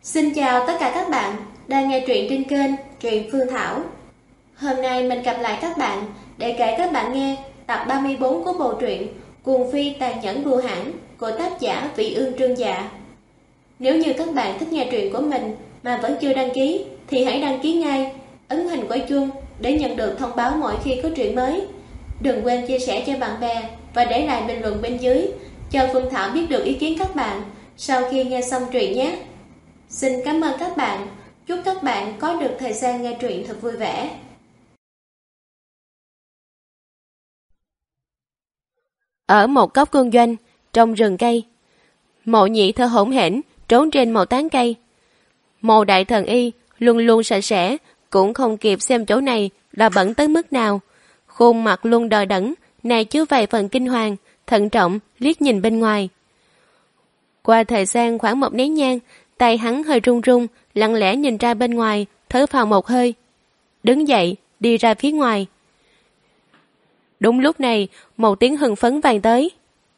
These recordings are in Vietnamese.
Xin chào tất cả các bạn đang nghe truyện trên kênh Truyện Phương Thảo. Hôm nay mình gặp lại các bạn để kể các bạn nghe tập 34 của bộ truyện Cuồng Phi Tàn Nhẫn Đùa Hãn của tác giả Vị Ương Trương Dạ. Nếu như các bạn thích nghe truyện của mình mà vẫn chưa đăng ký thì hãy đăng ký ngay, ấn hình quả chuông để nhận được thông báo mỗi khi có truyện mới. Đừng quên chia sẻ cho bạn bè và để lại bình luận bên dưới cho Phương Thảo biết được ý kiến các bạn sau khi nghe xong truyện nhé. Xin cảm ơn các bạn. Chúc các bạn có được thời gian nghe truyện thật vui vẻ. Ở một góc quân doanh, trong rừng cây, Mộ Nhị thở hổn hển trốn trên một tán cây. Mộ Đại Thần Y luôn luôn sạch sẽ, cũng không kịp xem chỗ này là bẩn tới mức nào. Khuôn mặt luôn đờ đẫn, này chứa vài phần kinh hoàng, thận trọng liếc nhìn bên ngoài. Qua thời gian khoảng một nén nhang, tay hắn hơi run run, lặng lẽ nhìn ra bên ngoài, thở phào một hơi. Đứng dậy, đi ra phía ngoài. Đúng lúc này, một tiếng hưng phấn vang tới.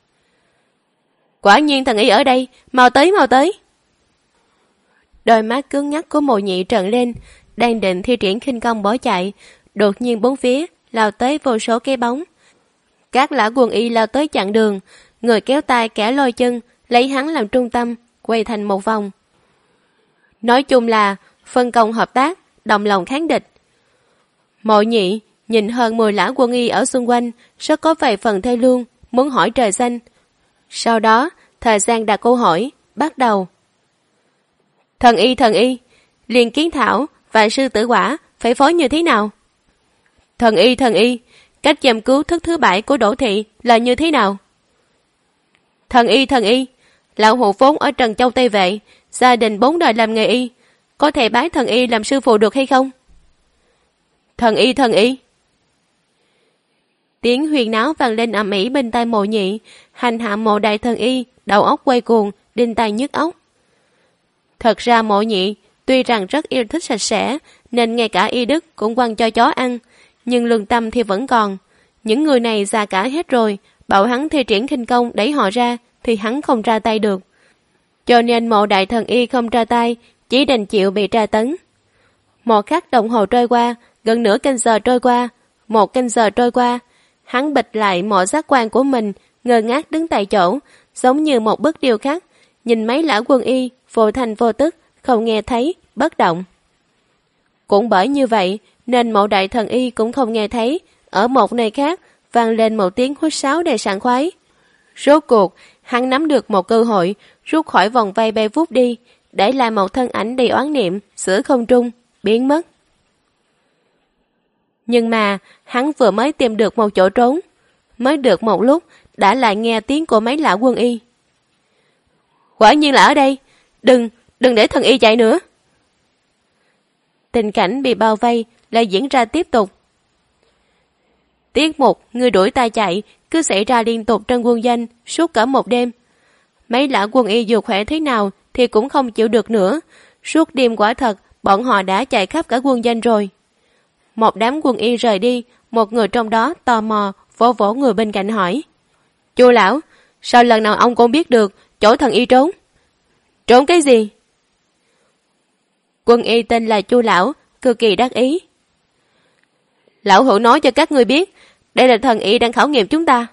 Quả nhiên thần y ở đây, mau tới mau tới. Đôi mắt cứng nhắc của Mộ Nhị trợn lên, đang định thi triển khinh công bỏ chạy, đột nhiên bốn phía lao tới vô số cái bóng. Các lã quân y lao tới chặn đường, người kéo tay kẻ lôi chân, lấy hắn làm trung tâm, quay thành một vòng. Nói chung là phân công hợp tác, đồng lòng kháng địch. Mộ Nhị nhìn hơn 10 lã quân y ở xung quanh, rất có vài phần thê lương, muốn hỏi trời xanh. Sau đó, thời gian đặt câu hỏi, bắt đầu. Thần y, Liên Kiến Thảo và Sư Tử Quả phải phối như thế nào? Thần y, cách giam cứu thức thứ 7 của Đỗ Thị là như thế nào? Thần y, lão hụ vốn ở Trần Châu Tây Vệ, gia đình 4 đời làm nghề y, có thể bái thần y làm sư phụ được hay không? Thần y. Tiếng huyền náo vang lên ầm ĩ bên tai Mộ Nhị, hành hạ Mộ Đại Thần Y, đầu óc quay cuồng, đinh tai nhức óc. Thật ra Mộ Nhị tuy rằng rất yêu thích sạch sẽ, nên ngay cả y đức cũng quăng cho chó ăn, nhưng lương tâm thì vẫn còn. Những người này già cả hết rồi, bảo hắn thi triển khinh công đẩy họ ra thì hắn không ra tay được. Cho nên Mộ Đại Thần Y không ra tay, chỉ đành chịu bị tra tấn. Một khắc đồng hồ trôi qua, gần nửa canh giờ trôi qua, 1 canh giờ trôi qua, hắn bịch lại mọi giác quan của mình, ngơ ngác đứng tại chỗ, giống như một bức điêu khắc, nhìn mấy lã quân y, vô thành vô tức, không nghe thấy, bất động. Cũng bởi như vậy, nên Mộ Đại Thần Y cũng không nghe thấy, ở một nơi khác, vang lên một tiếng huýt sáo đầy sảng khoái. Rốt cuộc, hắn nắm được một cơ hội, rút khỏi vòng vây bay vút đi, để lại một thân ảnh đầy oán niệm, giữa không trung, biến mất. Nhưng mà, hắn vừa mới tìm được một chỗ trốn. Mới được một lúc, đã lại nghe tiếng của mấy lã quân y. Quả nhiên là ở đây, đừng để thần y chạy nữa. Tình cảnh bị bao vây lại diễn ra tiếp tục. Tiết mục người đuổi ta chạy cứ xảy ra liên tục trong quân doanh suốt cả một đêm. Mấy lã quân y dù khỏe thế nào thì cũng không chịu được nữa. Suốt đêm quả thật bọn họ đã chạy khắp cả quân doanh rồi. Một đám quân y rời đi, một người trong đó tò mò vỗ vỗ người bên cạnh hỏi. Chu lão, sao lần nào ông cũng biết được chỗ thần y trốn? Trốn cái gì? Quân y tên là Chu lão, cực kỳ đắc ý. Lão hữu nói cho các ngươi biết, đây là thần y đang khảo nghiệm chúng ta.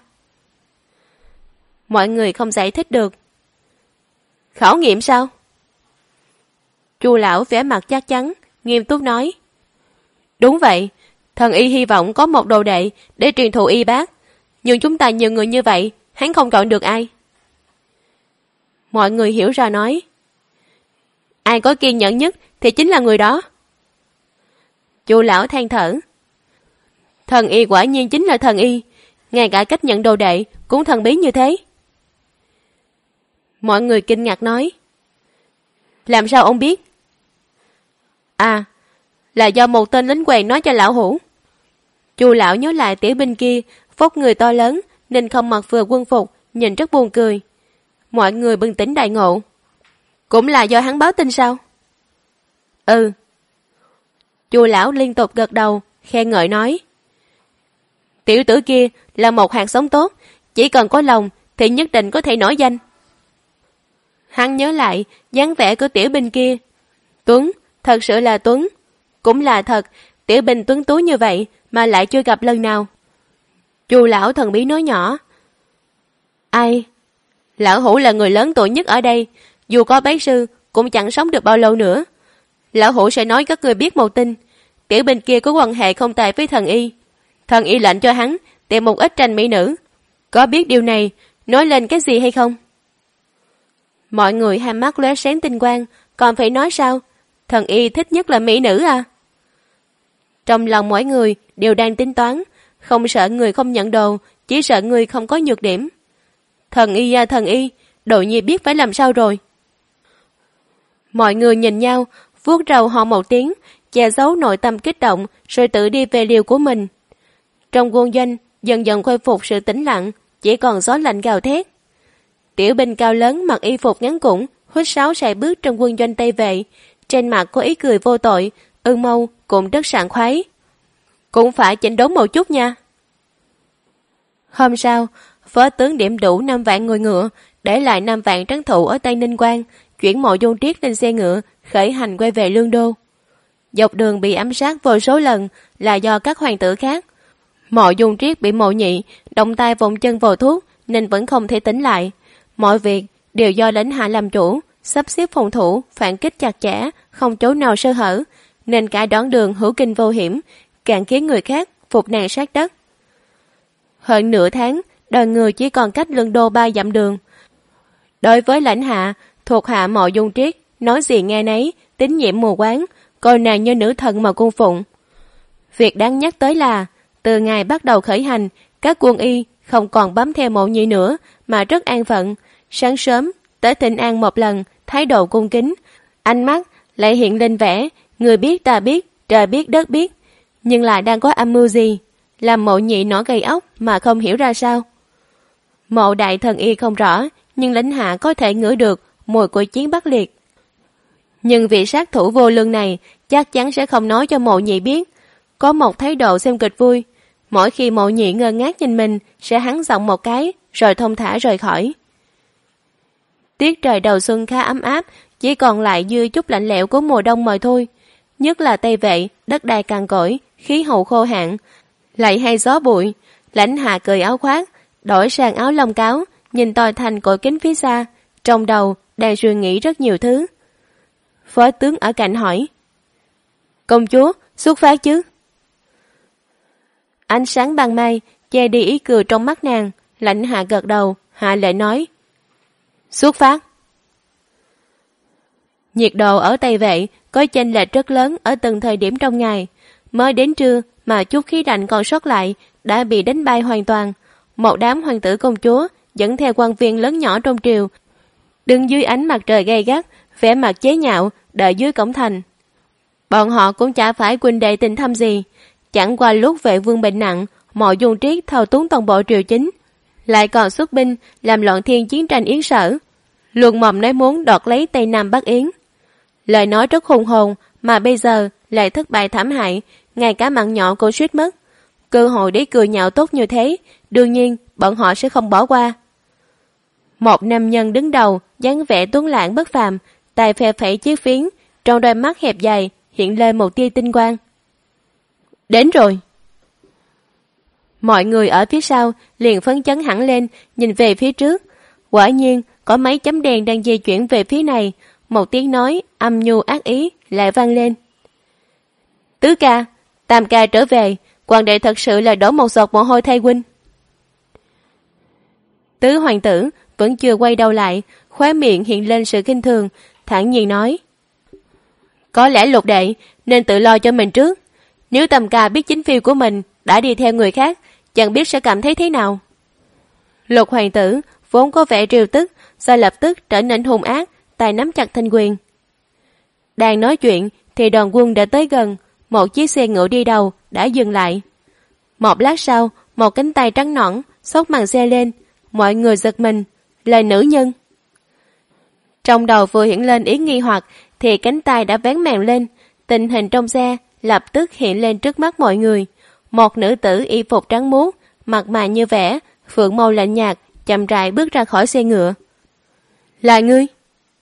Mọi người không giải thích được. Khảo nghiệm sao? Chu lão vẻ mặt chắc chắn, nghiêm túc nói. Đúng vậy, thần y hy vọng có một đồ đệ để truyền thụ y bác, nhưng chúng ta nhiều người như vậy, hắn không chọn được ai. Mọi người hiểu ra nói. Ai có kiên nhẫn nhất thì chính là người đó. Chu lão than thở. Thần y quả nhiên chính là thần y, ngay cả cách nhận đồ đệ cũng thần bí như thế. Mọi người kinh ngạc nói. Làm sao ông biết? À, là do một tên lính quèn nói cho lão hủ. Chu lão nhớ lại tiểu binh kia, vóc người to lớn nên không mặc vừa quân phục, nhìn rất buồn cười. Mọi người bừng tỉnh đại ngộ. Cũng là do hắn báo tin sao? Ừ. Chu lão liên tục gật đầu, khen ngợi nói. Tiểu tử kia là một hạt giống tốt, chỉ cần có lòng thì nhất định có thể nổi danh. Hắn nhớ lại dáng vẻ của Tiểu Bình kia. Tuấn, thật sự là Tuấn. Cũng là thật, Tiểu Bình tuấn tú như vậy mà lại chưa gặp lần nào. Chu lão thần bí nói nhỏ. Ai? Lão Hữu là người lớn tuổi nhất ở đây, dù có bái sư cũng chẳng sống được bao lâu nữa. Lão Hữu sẽ nói các người biết một tin. Tiểu Bình kia có quan hệ không tệ với thần y. Thần y lệnh cho hắn tìm một ít tranh mỹ nữ. Có biết điều này nói lên cái gì hay không? Mọi người hai mắt lóe sáng tinh quang, còn phải nói sao? Thần y thích nhất là mỹ nữ à? Trong lòng mỗi người đều đang tính toán, không sợ người không nhận đồ, chỉ sợ người không có nhược điểm. Thần y à thần y, Đỗ Nhi biết phải làm sao rồi. Mọi người nhìn nhau, vuốt râu họ một tiếng, che giấu nội tâm kích động, rồi tự đi về liều của mình. Trong quân doanh, dần dần khôi phục sự tĩnh lặng, chỉ còn gió lạnh gào thét. Tiểu Bình cao lớn mặc y phục ngắn củng, huýt sáo sải bước trong quân doanh Tây Vệ, trên mặt có ý cười vô tội, mâu cũng rất sảng khoái. Cũng phải chỉnh đốn một chút nha. Hôm sau, phó tướng điểm đủ 5 vạn người ngựa, để lại 5 vạn trấn thủ ở Tây Ninh Quan, chuyển Mộ Dung Triết lên xe ngựa, khởi hành quay về Lương Đô. Dọc đường bị ám sát vô số lần là do các hoàng tử khác. Mộ Dung Triết bị Mộ Nhị động tay vụng chân vào thuốc nên vẫn không thể tỉnh lại. Mọi việc đều do lãnh hạ làm chủ, sắp xếp phòng thủ, phản kích chặt chẽ, không chỗ nào sơ hở, nên cả đoạn đường hữu kinh vô hiểm, càng khiến người khác phục nạn sát đất. Hơn nửa tháng, đoàn người chỉ còn cách Lương Đô 3 dặm đường. Đối với lãnh hạ, thuộc hạ Mộ Dung Triết, nói gì nghe nấy, tín nhiệm mù quáng, coi nàng như nữ thần mà cung phụng. Việc đáng nhắc tới là, từ ngày bắt đầu khởi hành, các quân y không còn bám theo Mộ Nhị nữa, mà rất an phận. Sáng sớm, tới thỉnh an một lần, thái độ cung kính, ánh mắt lại hiện lên vẻ, người biết ta biết, trời biết đất biết, nhưng lại đang có âm mưu gì, làm Mộ Nhị nổi gầy óc mà không hiểu ra sao. Mộ đại thần y không rõ, nhưng lãnh hạ có thể ngửi được mùi của chiến Bắc Liệt. Nhưng vị sát thủ vô lương này chắc chắn sẽ không nói cho Mộ Nhị biết, có một thái độ xem kịch vui. Mỗi khi Mộ Nhị ngơ ngác nhìn mình, sẽ hắn giọng một cái, rồi thông thả rời khỏi. Tiết trời đầu xuân khá ấm áp, chỉ còn lại dư chút lạnh lẽo của mùa đông mà thôi. Nhất là Tây Vệ, đất đai cằn cỗi, khí hậu khô hạn, lại hay gió bụi. Lãnh hạ cởi áo khoác, đổi sang áo lông cáo, nhìn tòa thành cội kính phía xa, trong đầu đang suy nghĩ rất nhiều thứ. Phó tướng ở cạnh hỏi: Công chúa, xuất phát chứ? Ánh sáng ban mai che đi ý cười trong mắt nàng. Lãnh hạ gật đầu, hạ lệ nói: Xuất phát. Nhiệt độ ở Tây Vệ có chênh lệch rất lớn ở từng thời điểm trong ngày. Mới đến trưa mà chút khí lạnh còn sót lại đã bị đánh bay hoàn toàn. Một đám hoàng tử công chúa dẫn theo quan viên lớn nhỏ trong triều, đứng dưới ánh mặt trời gay gắt, vẻ mặt chế nhạo, đợi dưới cổng thành. Bọn họ cũng chả phải huynh đệ tình thâm gì, chẳng qua lúc Vệ Vương bệnh nặng, Mộ Dung Triết thao túng toàn bộ triều chính, lại còn xuất binh làm loạn thiên chiến tranh Yến Sở, luôn mồm nói muốn đoạt lấy Tây Nam Bắc Yến. Lời nói rất hùng hồn mà bây giờ lại thất bại thảm hại, ngay cả mạng nhỏ cũng suýt mất. Cơ hội để cười nhạo tốt như thế, đương nhiên bọn họ sẽ không bỏ qua. Một nam nhân đứng đầu, dáng vẻ tuấn lãng bất phàm, tay phe phẩy chiếc phiến, trong đôi mắt hẹp dài hiện lên một tia tinh quang. Đến rồi. Mọi người ở phía sau liền phấn chấn hẳn lên, nhìn về phía trước. Quả nhiên có mấy chấm đèn đang di chuyển về phía này. Một tiếng nói âm nhu ác ý lại vang lên: Tứ ca, Tam ca trở về, hoàng đệ thật sự là đổ một giọt mồ hôi thay huynh. Tứ hoàng tử vẫn chưa quay đầu lại, khóe miệng hiện lên sự khinh thường, thản nhiên nói: Có lẽ Lục đệ nên tự lo cho mình trước. Nếu Tam ca biết chính phi của mình đã đi theo người khác, chẳng biết sẽ cảm thấy thế nào. Lục hoàng tử vốn có vẻ triều tức, sao lập tức trở nên hung ác, tay nắm chặt thanh quyền. Đang nói chuyện thì đoàn quân đã tới gần, một chiếc xe ngựa đi đầu đã dừng lại. Một lát sau, một cánh tay trắng nõn xốc màn xe lên, mọi người giật mình, là nữ nhân. Trong đầu vừa hiện lên ý nghi hoặc thì cánh tay đã vén màn lên, tình hình trong xe lập tức hiện lên trước mắt mọi người. Một nữ tử y phục trắng muốt, mặt mày như vẽ, phượng màu lạnh nhạt, chậm rãi bước ra khỏi xe ngựa. Là ngươi?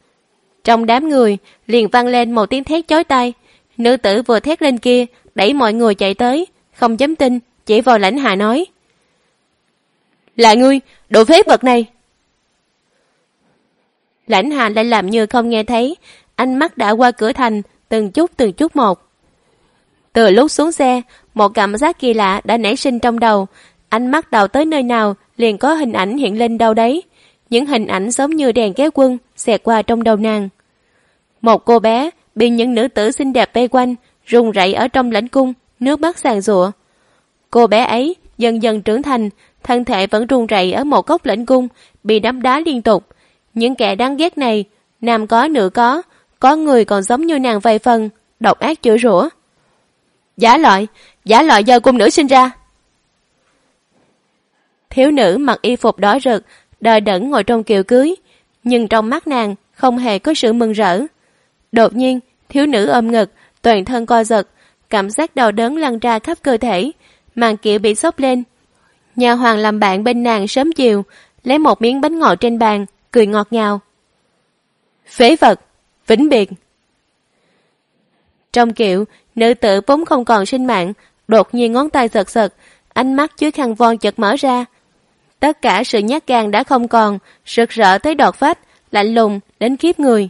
Trong đám người liền vang lên một tiếng thét chói tai. Nữ tử vừa thét lên kia đẩy mọi người chạy tới, không dám tin, chỉ vào Lãnh Hà nói: "Là ngươi, đồ phế vật này!" Lãnh Hà lại làm như không nghe thấy, ánh mắt đã qua cửa thành từng chút một. Từ lúc xuống xe, một cảm giác kỳ lạ đã nảy sinh trong đầu. Ánh mắt đào tới nơi nào liền có hình ảnh hiện lên đâu đấy. Những hình ảnh giống như đèn kéo quân xẹt qua trong đầu nàng. Một cô bé bị những nữ tử xinh đẹp vây quanh, run rẩy ở trong lãnh cung, nước mắt giàn giụa. Cô bé ấy dần dần trưởng thành, thân thể vẫn run rẩy ở một góc lãnh cung, bị đấm đá liên tục. Những kẻ đáng ghét này, nam có nữ có người còn giống như nàng vài phần, độc ác chửi rủa: giả loại do cung nữ sinh ra. Thiếu nữ mặc y phục đỏ rực, đờ đẫn ngồi trong kiệu cưới, nhưng trong mắt nàng không hề có sự mừng rỡ. Đột nhiên, thiếu nữ ôm ngực, toàn thân co giật, cảm giác đau đớn lan ra khắp cơ thể, màn kiệu bị xốc lên. Nhà hoàng làm bạn bên nàng sớm chiều, lấy một miếng bánh ngọt trên bàn, cười ngọt ngào: phế vật, vĩnh biệt. Trong kiệu, nữ tử vốn không còn sinh mạng, đột nhiên ngón tay giật giật, ánh mắt chứa khăn voan chợt mở ra. Tất cả sự nhát gan đã không còn, rực rỡ tới đọt phách, lạnh lùng đến khiếp người.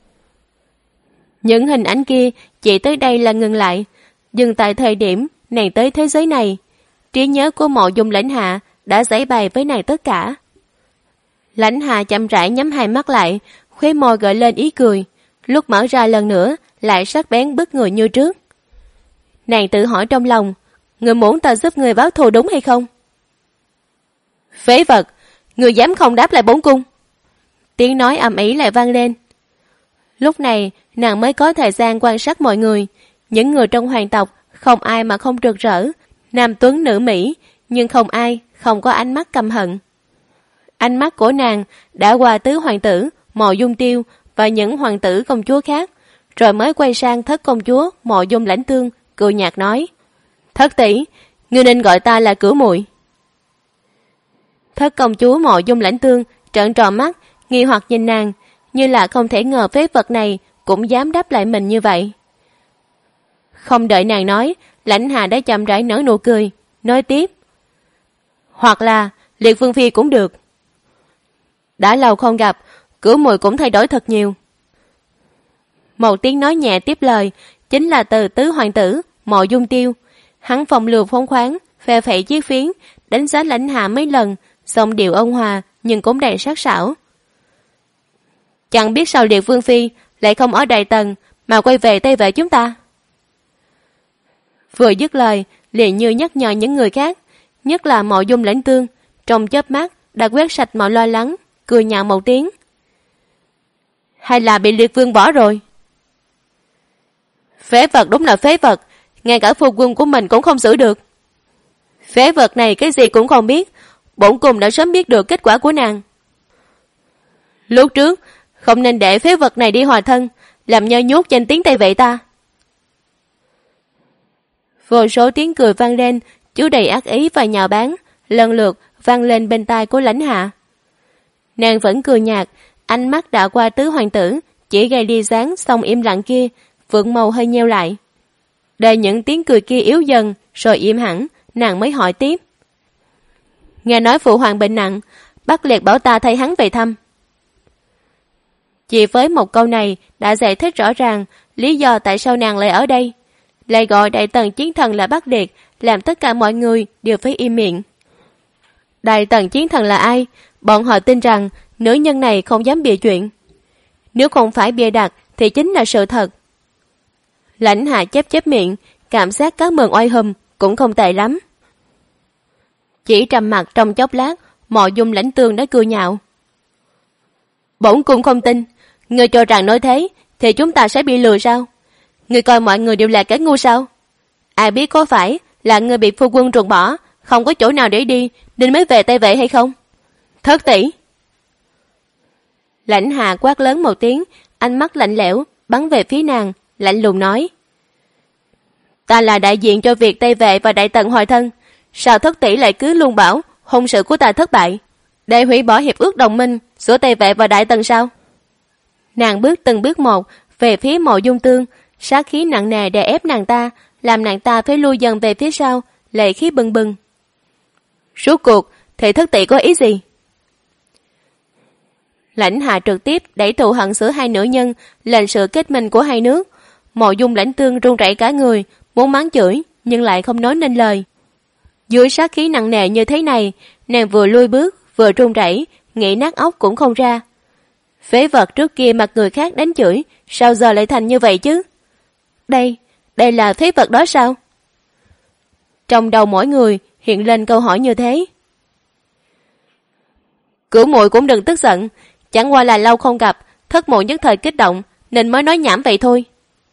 Những hình ảnh kia chỉ tới đây là ngừng lại, dừng tại thời điểm nàng tới thế giới này. Trí nhớ của Mộ Dung Lãnh Hạ đã giải bày với nàng tất cả. Lãnh Hạ chậm rãi nhắm hai mắt lại, khóe môi gợi lên ý cười, lúc mở ra lần nữa lại sắc bén bức người như trước. Nàng tự hỏi trong lòng, người muốn ta giúp người báo thù đúng hay không? Phế vật, người dám không đáp lại bổn cung? Tiếng nói ầm ĩ lại vang lên. Lúc này nàng mới có thời gian quan sát mọi người. Những người trong hoàng tộc không ai mà không rực rỡ, nam tuấn nữ mỹ, nhưng không ai không có ánh mắt căm hận. Ánh mắt của nàng đã qua tứ hoàng tử Mộ Dung Tiêu và những hoàng tử công chúa khác, rồi mới quay sang thất công chúa Mộ Dung Lãnh Tương, cười nhạt nói: thất tỷ, ngươi nên gọi ta là Cửu muội. Thất công chúa Mộ Dung Lãnh Tương trợn tròn mắt, nghi hoặc nhìn nàng, như là không thể ngờ phế vật này cũng dám đáp lại mình như vậy. Không đợi nàng nói, Lãnh Hà đã chậm rãi nở nụ cười, nói tiếp: hoặc là Liệt Vương phi cũng được. Đã lâu không gặp, Cửu muội cũng thay đổi thật nhiều. Một tiếng nói nhẹ tiếp lời, chính là từ tứ hoàng tử Mộ Dung Tiêu. Hắn phong lưu phóng khoáng, phe phẩy chiếc phiến, đánh giá Lãnh Hà mấy lần, giọng điệu ôn hòa nhưng cũng đầy sắc sảo. Chẳng biết sao Liệt Vương phi lại không ở Đại Tần mà quay về Tây Vệ chúng ta. Vừa dứt lời liền như nhắc nhở những người khác, nhất là Mộ Dung Lãnh Tương, trong chớp mắt đã quét sạch mọi lo lắng, cười nhạo một tiếng: hay là bị Liệt Vương bỏ rồi? Phế vật, đúng là phế vật, ngay cả phu quân của mình cũng không xử được. Phế vật này cái gì cũng không biết, bổn cung đã sớm biết được kết quả của nàng. Lúc trước không nên để phế vật này đi hòa thân, làm nhơ nhút danh tiếng Tây Vệ ta. Vô số tiếng cười vang lên, chứa đầy ác ý và nhạo báng, lần lượt vang lên bên tai của Lãnh Hạ. Nàng vẫn cười nhạt, ánh mắt đã qua tứ hoàng tử, chỉ gây đi dáng xong im lặng kia, vượng màu hơi nheo lại. Để những tiếng cười kia yếu dần, rồi im hẳn, nàng mới hỏi tiếp: nghe nói phụ hoàng bệnh nặng, Bắc Liệt bảo ta thay hắn về thăm. Chỉ với một câu này đã giải thích rõ ràng lý do tại sao nàng lại ở đây, lại gọi Đại Tần chiến thần là Bắc Liệt, làm tất cả mọi người đều phải im miệng. Đại Tần chiến thần là ai? Bọn họ tin rằng nữ nhân này không dám bịa chuyện. Nếu không phải bịa đặt thì chính là sự thật. Lãnh Hạ chép miệng, cảm giác cá mờn oai hùm cũng không tệ lắm. Chỉ trầm mặt trong chốc lát, Mộ Dung Lãnh Tương đã cười nhạo: bổn cung không tin, ngươi cho rằng nói thế thì chúng ta sẽ bị lừa sao? Ngươi coi mọi người đều là kẻ ngu sao? Ai biết có phải là ngươi bị phu quân ruồng bỏ, không có chỗ nào để đi nên mới về Tây Vệ hay không? Thất tỷ! Lãnh Hà quát lớn một tiếng, ánh mắt lạnh lẽo bắn về phía nàng, lạnh lùng nói: ta là đại diện cho việc Tây Vệ và Đại Tần hòa thân, sao thất tỷ lại cứ luôn bảo hôn sự của ta thất bại, để hủy bỏ hiệp ước đồng minh giữa Tây Vệ và Đại Tần sao? Nàng bước từng bước một về phía Mộ Dung Tương, sát khí nặng nề đè ép nàng ta, làm nàng ta phải lui dần về phía sau, lệ khí bừng bừng. Rốt cuộc thì thất tỷ có ý gì? Lãnh Hạ trực tiếp đẩy thù hận giữa hai nữ nhân lên sự kết minh của hai nước. Mộ Dung Lãnh Tương run rẩy cả người, muốn mắng chửi nhưng lại không nói nên lời. Dưới sát khí nặng nề như thế này, nàng vừa lui bước vừa run rẩy, nghĩ nát óc cũng không ra. Phế vật trước kia mặc người khác đánh chửi, sao giờ lại thành như vậy chứ? Đây là phế vật đó sao? Trong đầu mỗi người hiện lên câu hỏi như thế. Cửu muội cũng đừng tức giận, chẳng qua là lâu không gặp, thất muội nhất thời kích động nên mới nói nhảm vậy thôi.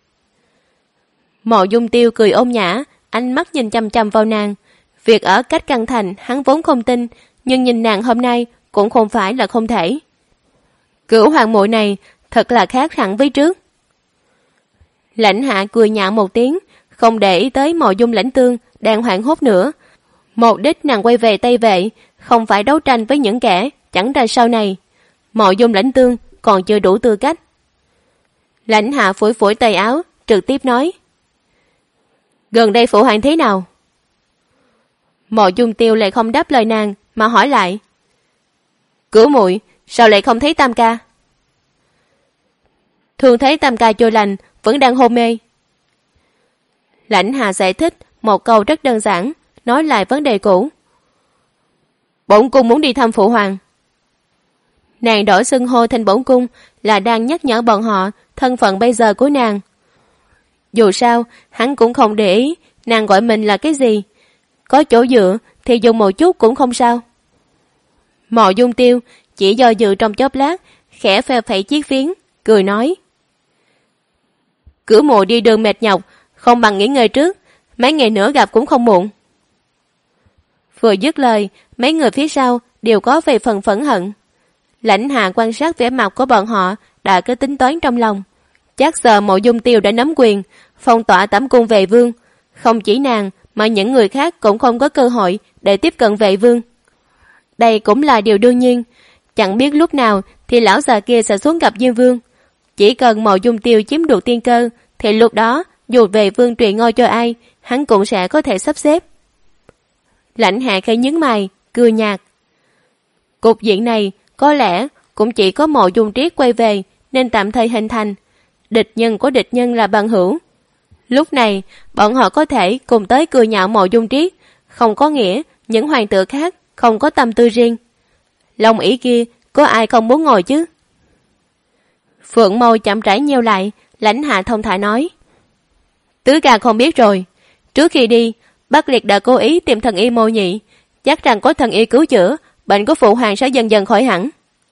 Mộ Dung Tiêu cười ôn nhã, ánh mắt nhìn chăm chăm vào nàng. Việc ở cách căn thành hắn vốn không tin, nhưng nhìn nàng hôm nay cũng không phải là không thể. Cửu hoàng muội này thật là khác hẳn với trước. Lãnh Hạ cười nhạo một tiếng, không để ý tới Mộ Dung Lãnh Tương đang hoảng hốt nữa. Mục đích nàng quay về Tây Vệ không phải đấu tranh với những kẻ chẳng ra sau này. Mộ Dung Lãnh Tương còn chưa đủ tư cách. Lãnh Hạ phủi phủi tay áo, trực tiếp nói: Gần đây phụ hoàng thế nào? Mộ Dung Tiêu lại không đáp lời nàng mà hỏi lại: Cửu muội sao lại không thấy Tam ca? Thường thấy Tam ca chưa lành, vẫn đang hôn mê. Lãnh Hạ giải thích một câu rất đơn giản, nói lại vấn đề cũ. Bổn cung muốn đi thăm phụ hoàng. Nàng đổi xưng hô thành bổn cung là đang nhắc nhở bọn họ thân phận bây giờ của nàng. Dù sao, hắn cũng không để ý nàng gọi mình là cái gì. Có chỗ dựa thì dùng một chút cũng không sao. Mộ Dung Tiêu chỉ do dự trong chốc lát, khẽ phe phẩy chiếc phiến, cười nói: Cửu muội đi đường mệt nhọc, không bằng nghỉ ngơi trước, mấy ngày nữa gặp cũng không muộn. Vừa dứt lời, mấy người phía sau đều có về phần phẫn hận. Lãnh Hạ quan sát vẻ mặt của bọn họ đã có tính toán trong lòng. Chắc giờ Mộ Dung Tiêu đã nắm quyền, phong tỏa tẩm cung Vệ Vương. Không chỉ nàng mà những người khác cũng không có cơ hội để tiếp cận Vệ Vương. Đây cũng là điều đương nhiên. Chẳng biết lúc nào thì lão già kia sẽ xuống gặp Diêm Vương. Chỉ cần Mộ Dung Tiêu chiếm được tiên cơ thì lúc đó dù Vệ Vương truyền ngôi cho ai, hắn cũng sẽ có thể sắp xếp. Lãnh Hạ khẽ nhướng mày, cười nhạt. Cục diện này có lẽ cũng chỉ có Mộ Dung Triết quay về nên tạm thời hình thành. Địch nhân của địch nhân là bằng hữu. Lúc này bọn họ có thể cùng tới cười nhạo Mộ Dung Triết, không có nghĩa những hoàng tử khác không có tâm tư riêng. Lòng ý kia có ai không muốn ngồi chứ? Phượng môi chậm rãi nheo lại, Lãnh Hạ thông thả nói: Tứ ca không biết rồi, trước khi đi Bắc Liệt đã cố ý tìm thần y Mộ Nhị, chắc rằng có thần y cứu chữa, bệnh của phụ hoàng sẽ dần dần khỏi hẳn.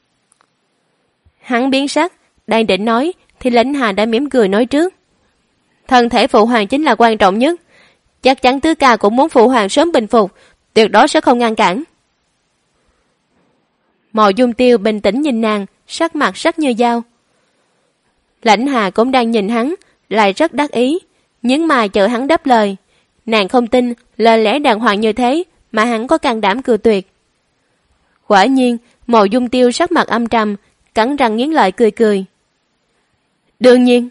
Hắn biến sắc, đang định nói thì Lãnh Hạ đã mỉm cười nói trước: Thân thể phụ hoàng chính là quan trọng nhất, chắc chắn tứ ca cũng muốn phụ hoàng sớm bình phục, tuyệt đối sẽ không ngăn cản. Mộ Dung Tiêu bình tĩnh nhìn nàng, sắc mặt sắc như dao. Lãnh Hạ cũng đang nhìn hắn, lại rất đắc ý, nhưng mà chờ hắn đáp lời. Nàng không tin lời lẽ đàng hoàng như thế mà hắn có can đảm cự tuyệt. Quả nhiên, Mộ Dung Tiêu sắc mặt âm trầm, cắn răng nghiến lợi cười cười. Đương nhiên.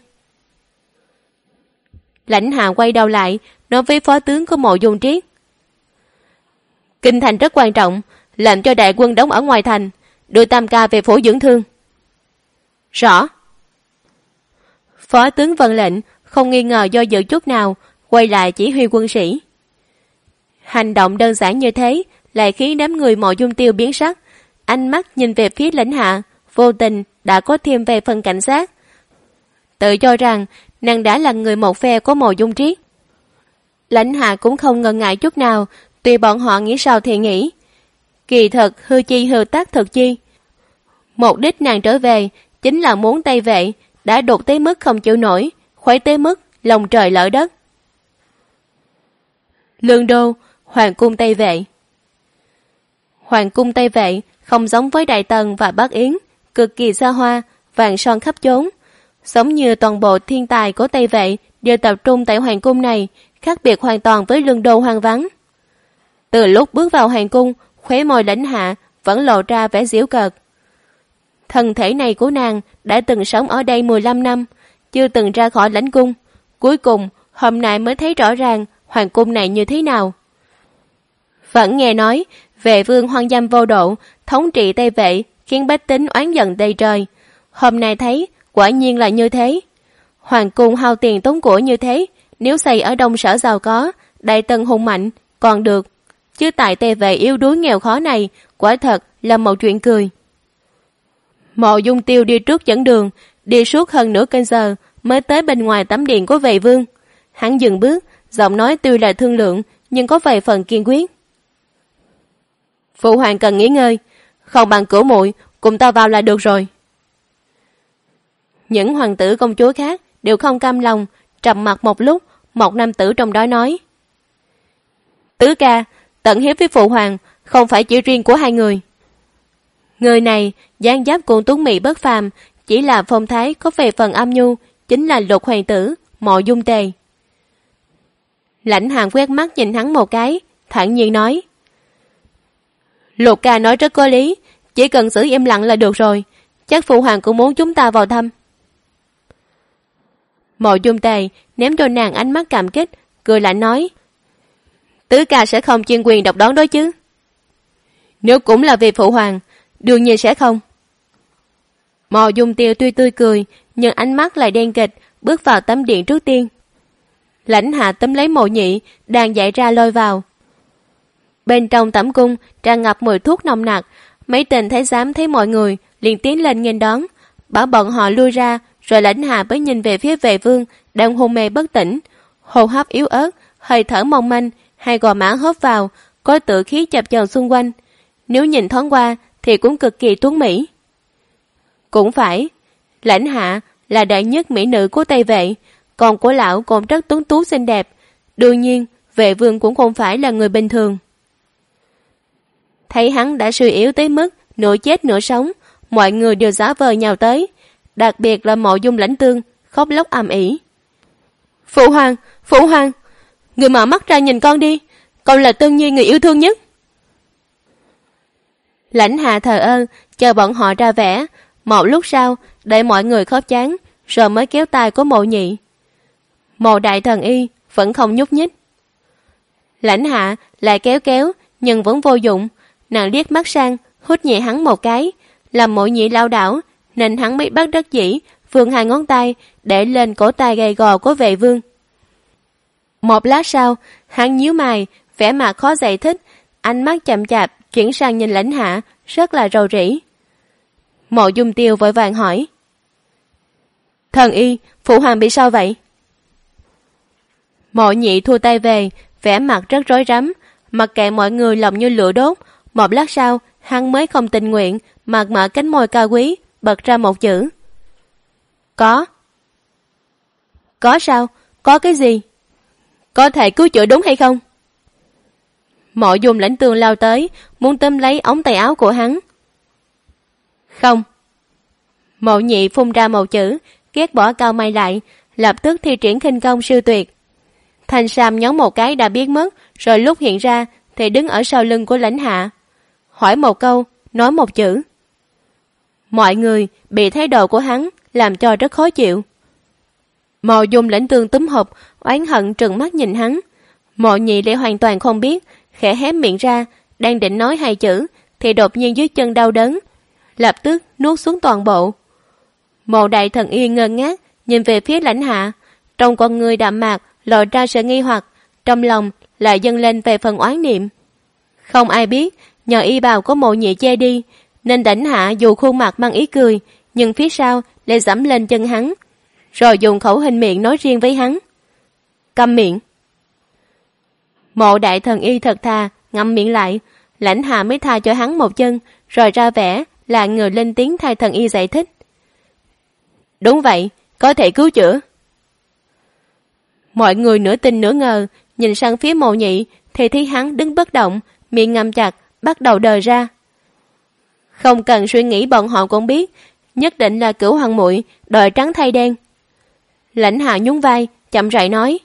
Lãnh Hạ quay đầu lại, nói với phó tướng của Mộ Dung Triết: Kinh thành rất quan trọng, làm cho đại quân đóng ở ngoài thành, đưa Tam ca về phủ dưỡng thương. Rõ. Phó tướng vâng lệnh, không nghi ngờ do dự chút nào, quay lại chỉ huy quân sĩ. Hành động đơn giản như thế lại khiến đám người Mộ Dung Tiêu biến sắc, ánh mắt nhìn về phía Lãnh Hạ, vô tình đã có thêm về phần cảnh giác. Tự cho rằng nàng đã là người một phe của Mộ Dung Triết. Lãnh Hạ cũng không ngần ngại chút nào, tùy bọn họ nghĩ sao thì nghĩ. Kỳ thật hư chi hư tác thực chi. Mục đích nàng trở về chính là muốn Tây Vệ đã đột tới mức không chịu nổi, khuấy tới mức lòng trời lỡ đất. Lương Đô, Hoàng cung Tây Vệ. Hoàng cung Tây Vệ không giống với Đại Tần và Bắc Yến, cực kỳ xa hoa, vàng son khắp chốn. Giống như toàn bộ thiên tài của Tây Vệ đều tập trung tại Hoàng cung này, khác biệt hoàn toàn với Lương Đô hoang vắng. Từ lúc bước vào Hoàng cung, khóe môi Lãnh Hạ vẫn lộ ra vẻ giễu cợt. Thân thể này của nàng đã từng sống ở đây 15 năm, chưa từng ra khỏi lãnh cung. Cuối cùng, hôm nay mới thấy rõ ràng hoàng cung này như thế nào. Vẫn nghe nói, Vệ vương hoang dâm vô độ, thống trị Tây Vệ, khiến bách tính oán giận đầy trời. Hôm nay thấy, quả nhiên là như thế. Hoàng cung hao tiền tốn của như thế, nếu xây ở Đông Sở giàu có, Đại Tần hùng mạnh, còn được. Chứ tại Tây Vệ yếu đuối nghèo khó này, quả thật là một chuyện cười. Mộ Dung Tiêu đi trước dẫn đường, đi suốt hơn nửa canh giờ mới tới bên ngoài tấm điện của Vệ vương. Hắn dừng bước, giọng nói tuy là thương lượng, nhưng có vài phần kiên quyết. Phụ hoàng cần nghỉ ngơi, không bằng cửu muội cùng ta vào là được rồi. Những hoàng tử công chúa khác đều không cam lòng, trầm mặc một lúc, một nam tử trong đó nói: Tứ ca, tận hiếu với phụ hoàng không phải chỉ riêng của hai người. Người này dáng dấp cùng tuấn mỹ bất phàm, chỉ là phong thái có về phần âm nhu, chính là Lục hoàng tử Mộ Dung Tề. Lãnh Hàn quét mắt nhìn hắn một cái, thản nhiên nói: Lục ca nói rất có lý, chỉ cần giữ im lặng là được rồi, chắc phụ hoàng cũng muốn chúng ta vào thăm. Mộ Dung Tề ném cho nàng ánh mắt cảm kích, cười lạnh nói: Tứ ca sẽ không chuyên quyền độc đoán đó chứ? Nếu cũng là vì phụ hoàng, đương nhiên sẽ không. Mộ Dung Tiêu tuy tươi cười, nhưng ánh mắt lại đen kịch, bước vào tấm điện trước tiên. Lãnh Hạ túm lấy Mộ Nhị đang dậy ra lôi vào. Bên trong tẩm cung tràn ngập mùi thuốc nồng nặc, mấy tên thái giám thấy mọi người liền tiến lên nghênh đón, bảo bọn họ lui ra, rồi Lãnh Hạ mới nhìn về phía Vệ vương đang hôn mê bất tỉnh, hô hấp yếu ớt, hơi thở mong manh, hai gò má hớp vào, có tự khí chập chờn xung quanh. Nếu nhìn thoáng qua thì cũng cực kỳ tuấn mỹ. Cũng phải, Lãnh Hạ là đại nhất mỹ nữ của Tây Vệ, còn của lão cũng rất tuấn tú xinh đẹp. Đương nhiên, Vệ vương cũng không phải là người bình thường. Thấy hắn đã suy yếu tới mức nửa chết nửa sống, mọi người đều giả vờ nhào tới, đặc biệt là Mộ Dung Lãnh Tương khóc lóc ầm ĩ. Phụ hoàng, người mở mắt ra nhìn con đi, con là Tương Nhi người yêu thương nhất. Lãnh Hạ thờ ơ chờ bọn họ ra vẻ, một lúc sau đợi mọi người khóc chán, rồi mới kéo tay của Mộ Nhị. Mộ đại thần y vẫn không nhúc nhích. Lãnh Hạ lại kéo nhưng vẫn vô dụng. Nàng liếc mắt sang, hút nhẹ hắn một cái, làm Mộ Nhị lao đảo, nên hắn mới bắt đắc dĩ vươn hai ngón tay để lên cổ tay gầy gò của Vệ vương. Một lát sau, hắn nhíu mày, vẻ mặt khó giải thích, ánh mắt chậm chạp chuyển sang nhìn Lãnh Hạ, rất là rầu rĩ. Mộ Dung Tiêu vội vàng hỏi: Thần y, phụ hoàng bị sao vậy? Mộ Nhị thua tay về, vẻ mặt rất rối rắm, mặc kệ mọi người lòng như lửa đốt. Một lát sau, hắn mới không tình nguyện mà mở cánh môi cao quý, bật ra một chữ: Có. Có sao? Có cái gì? Có thể cứu chữa đúng hay không? Mộ Dung Lãnh Tương lao tới, muốn túm lấy ống tay áo của hắn. Không. Mộ Nhị phun ra một chữ, ghét bỏ cao mày lại, lập tức thi triển khinh công siêu tuyệt. Thanh sam nhón một cái đã biến mất, rồi lúc hiện ra thì đứng ở sau lưng của Lãnh Hạ. Hỏi một câu, nói một chữ. Mọi người bị thái độ của hắn làm cho rất khó chịu. Mộ Dung Lãnh Tương túm hộp, oán hận trừng mắt nhìn hắn. Mộ Nhị lại hoàn toàn không biết, khẽ hé miệng ra, đang định nói hai chữ thì đột nhiên dưới chân đau đớn, lập tức nuốt xuống toàn bộ. Mộ đại thần y ngơ ngác nhìn về phía Lãnh Hạ, trong con người đạm mạc lòi ra sự nghi hoặc, trong lòng lại dâng lên về phần oán niệm. Không ai biết, nhờ y bào của Mộ Nhị che đi, nên Lãnh Hạ dù khuôn mặt mang ý cười, nhưng phía sau lại giẫm lên chân hắn, rồi dùng khẩu hình miệng nói riêng với hắn: Câm miệng. Mộ đại thần y thật thà ngậm miệng lại. Lãnh Hạ mới tha cho hắn một chân, rồi ra vẻ là người lên tiếng thay thần y giải thích: Đúng vậy, có thể cứu chữa. Mọi người nửa tin nửa ngờ, nhìn sang phía Mộ Nhị thì thấy hắn đứng bất động, miệng ngậm chặt, bắt đầu đờ ra. Không cần suy nghĩ bọn họ cũng biết, nhất định là Cửu hoàng muội đòi trắng thay đen. Lãnh Hạ nhún vai, chậm rãi nói: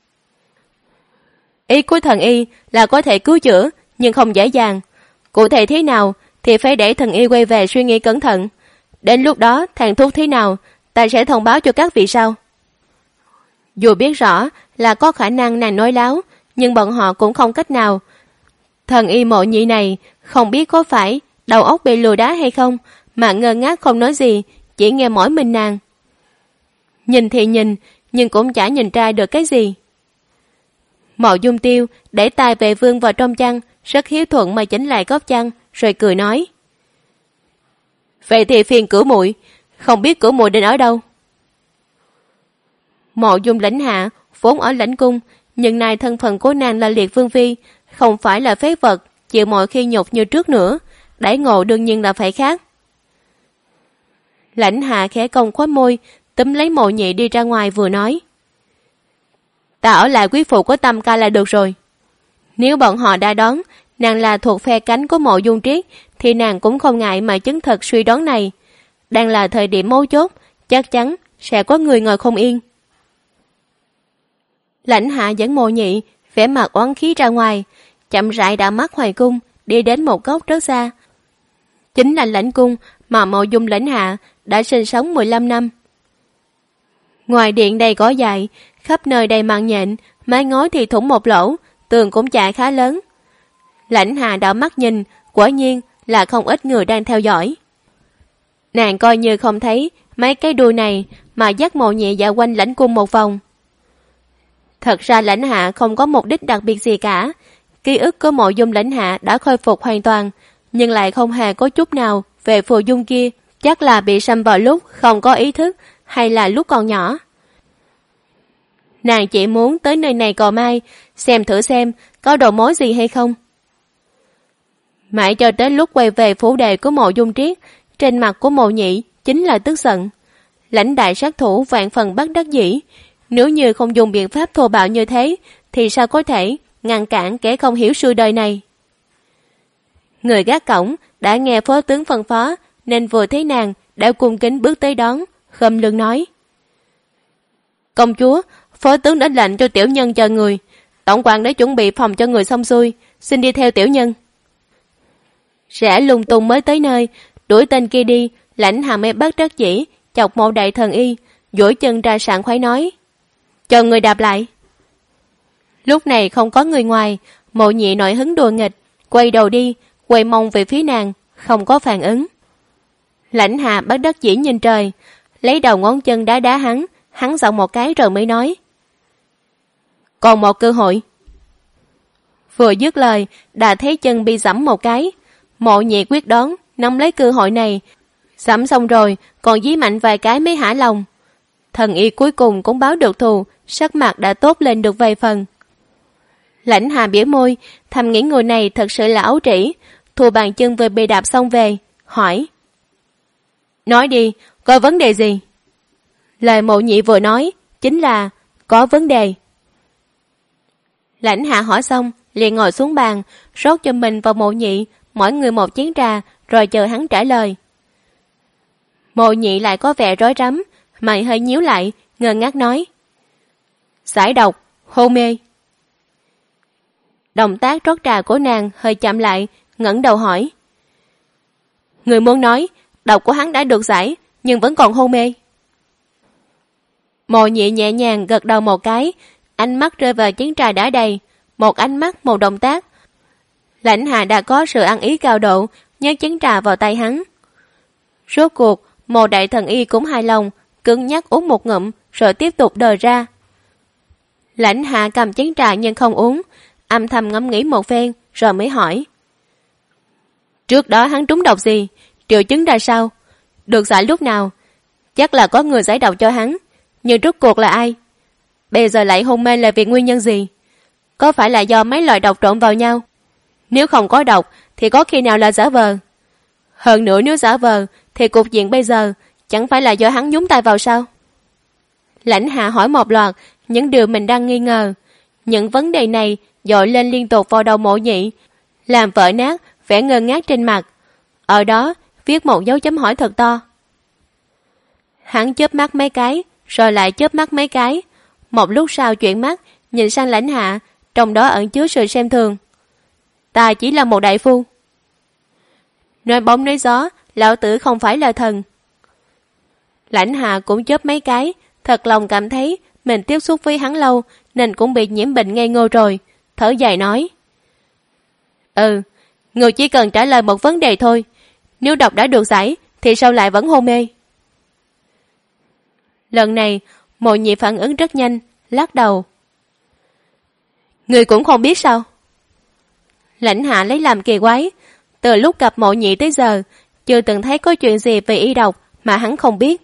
Ý của thần y là có thể cứu chữa, nhưng không dễ dàng. Cụ thể thế nào thì phải để thần y quay về suy nghĩ cẩn thận. Đến lúc đó thằng thuốc thế nào, ta sẽ thông báo cho các vị sau. Dù biết rõ là có khả năng nàng nói láo, nhưng bọn họ cũng không cách nào. Thần y Mộ Nhị này không biết có phải đầu óc bị lừa đá hay không, mà ngơ ngác không nói gì, chỉ nghe mỗi mình nàng. Nhìn thì nhìn, nhưng cũng chả nhìn ra được cái gì. Mộ Dung Tiêu để tay Vệ Vương vào trong chăn, rất hiếu thuận mà chỉnh lại góc chăn, rồi cười nói: Vậy thì phiền Cửu muội, không biết Cửu muội định ở đâu? Mộ Dung Lãnh Hạ vốn ở lãnh cung, nhưng nay thân phận của nàng là liệt vương phi, không phải là phế vật chịu mọi khi nhục như trước nữa, đãi ngộ đương nhiên là phải khác. Lãnh Hạ khẽ cong khóe môi, túm lấy Mộ Nhị đi ra ngoài vừa nói: Ta ở lại quý phụ của Tâm ca là được rồi. Nếu bọn họ đã đoán nàng là thuộc phe cánh của Mộ Dung Triết, thì nàng cũng không ngại mà chứng thực suy đoán này. Đang là thời điểm mấu chốt, chắc chắn sẽ có người ngồi không yên. Lãnh Hạ dẫn Mộ Nhị vẻ mặt oán khí ra ngoài, chậm rãi đã mắt hoài cung, đi đến một góc rất xa. Chính là lãnh cung mà Mộ Dung Lãnh Hạ đã sinh sống 15 năm. Ngoài điện đầy cỏ dại, khắp nơi đầy màn nhện, mái ngói thì thủng một lỗ, tường cũng chạ khá lớn. Lãnh Hạ đảo mắt nhìn, quả nhiên là không ít người đang theo dõi. Nàng coi như không thấy mấy cái đuôi này mà dắt Mộ Nhị dạo quanh lãnh cung một vòng. Thật ra Lãnh Hạ không có mục đích đặc biệt gì cả. Ký ức của Mộ Dung Lãnh Hạ đã khôi phục hoàn toàn, nhưng lại không hề có chút nào về phù dung kia, chắc là bị xâm vào lúc không có ý thức hay là lúc còn nhỏ. Nàng chỉ muốn tới nơi này cò mai, xem thử xem có đầu mối gì hay không. Mãi cho đến lúc quay về phủ đệ của Mộ Dung Triết, trên mặt của Mộ Nhị chính là tức giận. Lãnh đại sát thủ vạn phần bất đắc dĩ, nếu như không dùng biện pháp thô bạo như thế, thì sao có thể ngăn cản kẻ không hiểu sự đời này. Người gác cổng đã nghe phó tướng phân phó, nên vừa thấy nàng đã cung kính bước tới đón, khom lưng nói: Công chúa, phó tướng đã lệnh cho tiểu nhân chờ người, tổng quản đã chuẩn bị phòng cho người xong xuôi, xin đi theo tiểu nhân. Rẽ lung tung mới tới nơi, đuổi tên kia đi, Lãnh Hạ mới bất đắc dĩ chọc Mộ đại thần y, duỗi chân ra sảng khoái nói: Chờ người đạp lại. Lúc này không có người ngoài, Mộ Nhị nổi hứng đùa nghịch, quay đầu đi, quay mông về phía nàng, không có phản ứng. Lãnh Hạ bất đắc dĩ nhìn trời, lấy đầu ngón chân đá đá hắn giọng một cái rồi mới nói: Còn một cơ hội. Vừa dứt lời, đã thấy chân bị giẫm một cái. Mộ Nhị quyết đoán nắm lấy cơ hội này, giẫm xong rồi còn dí mạnh vài cái mới hả lòng. Thần y cuối cùng cũng báo được thù, sắc mặt đã tốt lên được vài phần. Lãnh Hạ bĩu môi, thầm nghĩ người này thật sự là ấu trĩ. Thu bàn chân vừa bị đạp xong về, hỏi: Nói đi, có vấn đề gì? Lời Mộ Nhị vừa nói chính là có vấn đề. Lãnh Hạ hỏi xong liền ngồi xuống bàn, rót cho mình và Mộ Nhị mỗi người một chén trà, rồi chờ hắn trả lời. Mộ Nhị lại có vẻ rối rắm, mày hơi nhíu lại, ngơ ngác nói: Giải độc, hôn mê. Động tác rót trà của nàng hơi chậm lại, ngẩng đầu hỏi: Người muốn nói độc của hắn đã được giải, nhưng vẫn còn hôn mê? Mộ Nhị nhẹ nhàng gật đầu một cái, ánh mắt rơi vào chén trà đã đầy, một ánh mắt một động tác. Lãnh Hạ đã có sự ăn ý cao độ, nhấc chén trà vào tay hắn. Rốt cuộc Mộ đại thần y cũng hài lòng, cứng nhắc uống một ngụm rồi tiếp tục đờ ra. Lãnh Hạ cầm chén trà nhưng không uống, âm thầm ngẫm nghĩ một phen rồi mới hỏi: Trước đó hắn trúng độc gì, triệu chứng ra sao, được giải lúc nào? Chắc là có người giải độc cho hắn, nhưng rốt cuộc là ai? Bây giờ lại hôn mê là vì nguyên nhân gì? Có phải là do mấy loại độc trộn vào nhau? Nếu không có độc thì có khi nào là giả vờ? Hơn nữa nếu giả vờ thì cục diện bây giờ chẳng phải là do hắn nhúng tay vào sao? Lãnh Hạ hỏi một loạt những điều mình đang nghi ngờ. Những vấn đề này dội lên liên tục vào đầu Mộ Nhị, làm vỡ nát vẻ ngơ ngác trên mặt. Ở đó viết một dấu chấm hỏi thật to. Hắn chớp mắt mấy cái, rồi lại chớp mắt mấy cái. Một lúc sau chuyển mắt nhìn sang Lãnh Hạ, trong đó ẩn chứa sự xem thường. Ta chỉ là một đại phu. Nói bóng nói gió, lão tử không phải là thần. Lãnh Hạ cũng chớp mấy cái, thật lòng cảm thấy mình tiếp xúc với hắn lâu nên cũng bị nhiễm bệnh ngây ngô rồi, thở dài nói. Người chỉ cần trả lời một vấn đề thôi, nếu độc đã được giải thì sao lại vẫn hôn mê? Lần này Mộ Nhị phản ứng rất nhanh, lắc đầu. Người cũng không biết sao? Lãnh Hạ lấy làm kỳ quái, từ lúc gặp Mộ Nhị tới giờ chưa từng thấy có chuyện gì về y độc mà hắn không biết.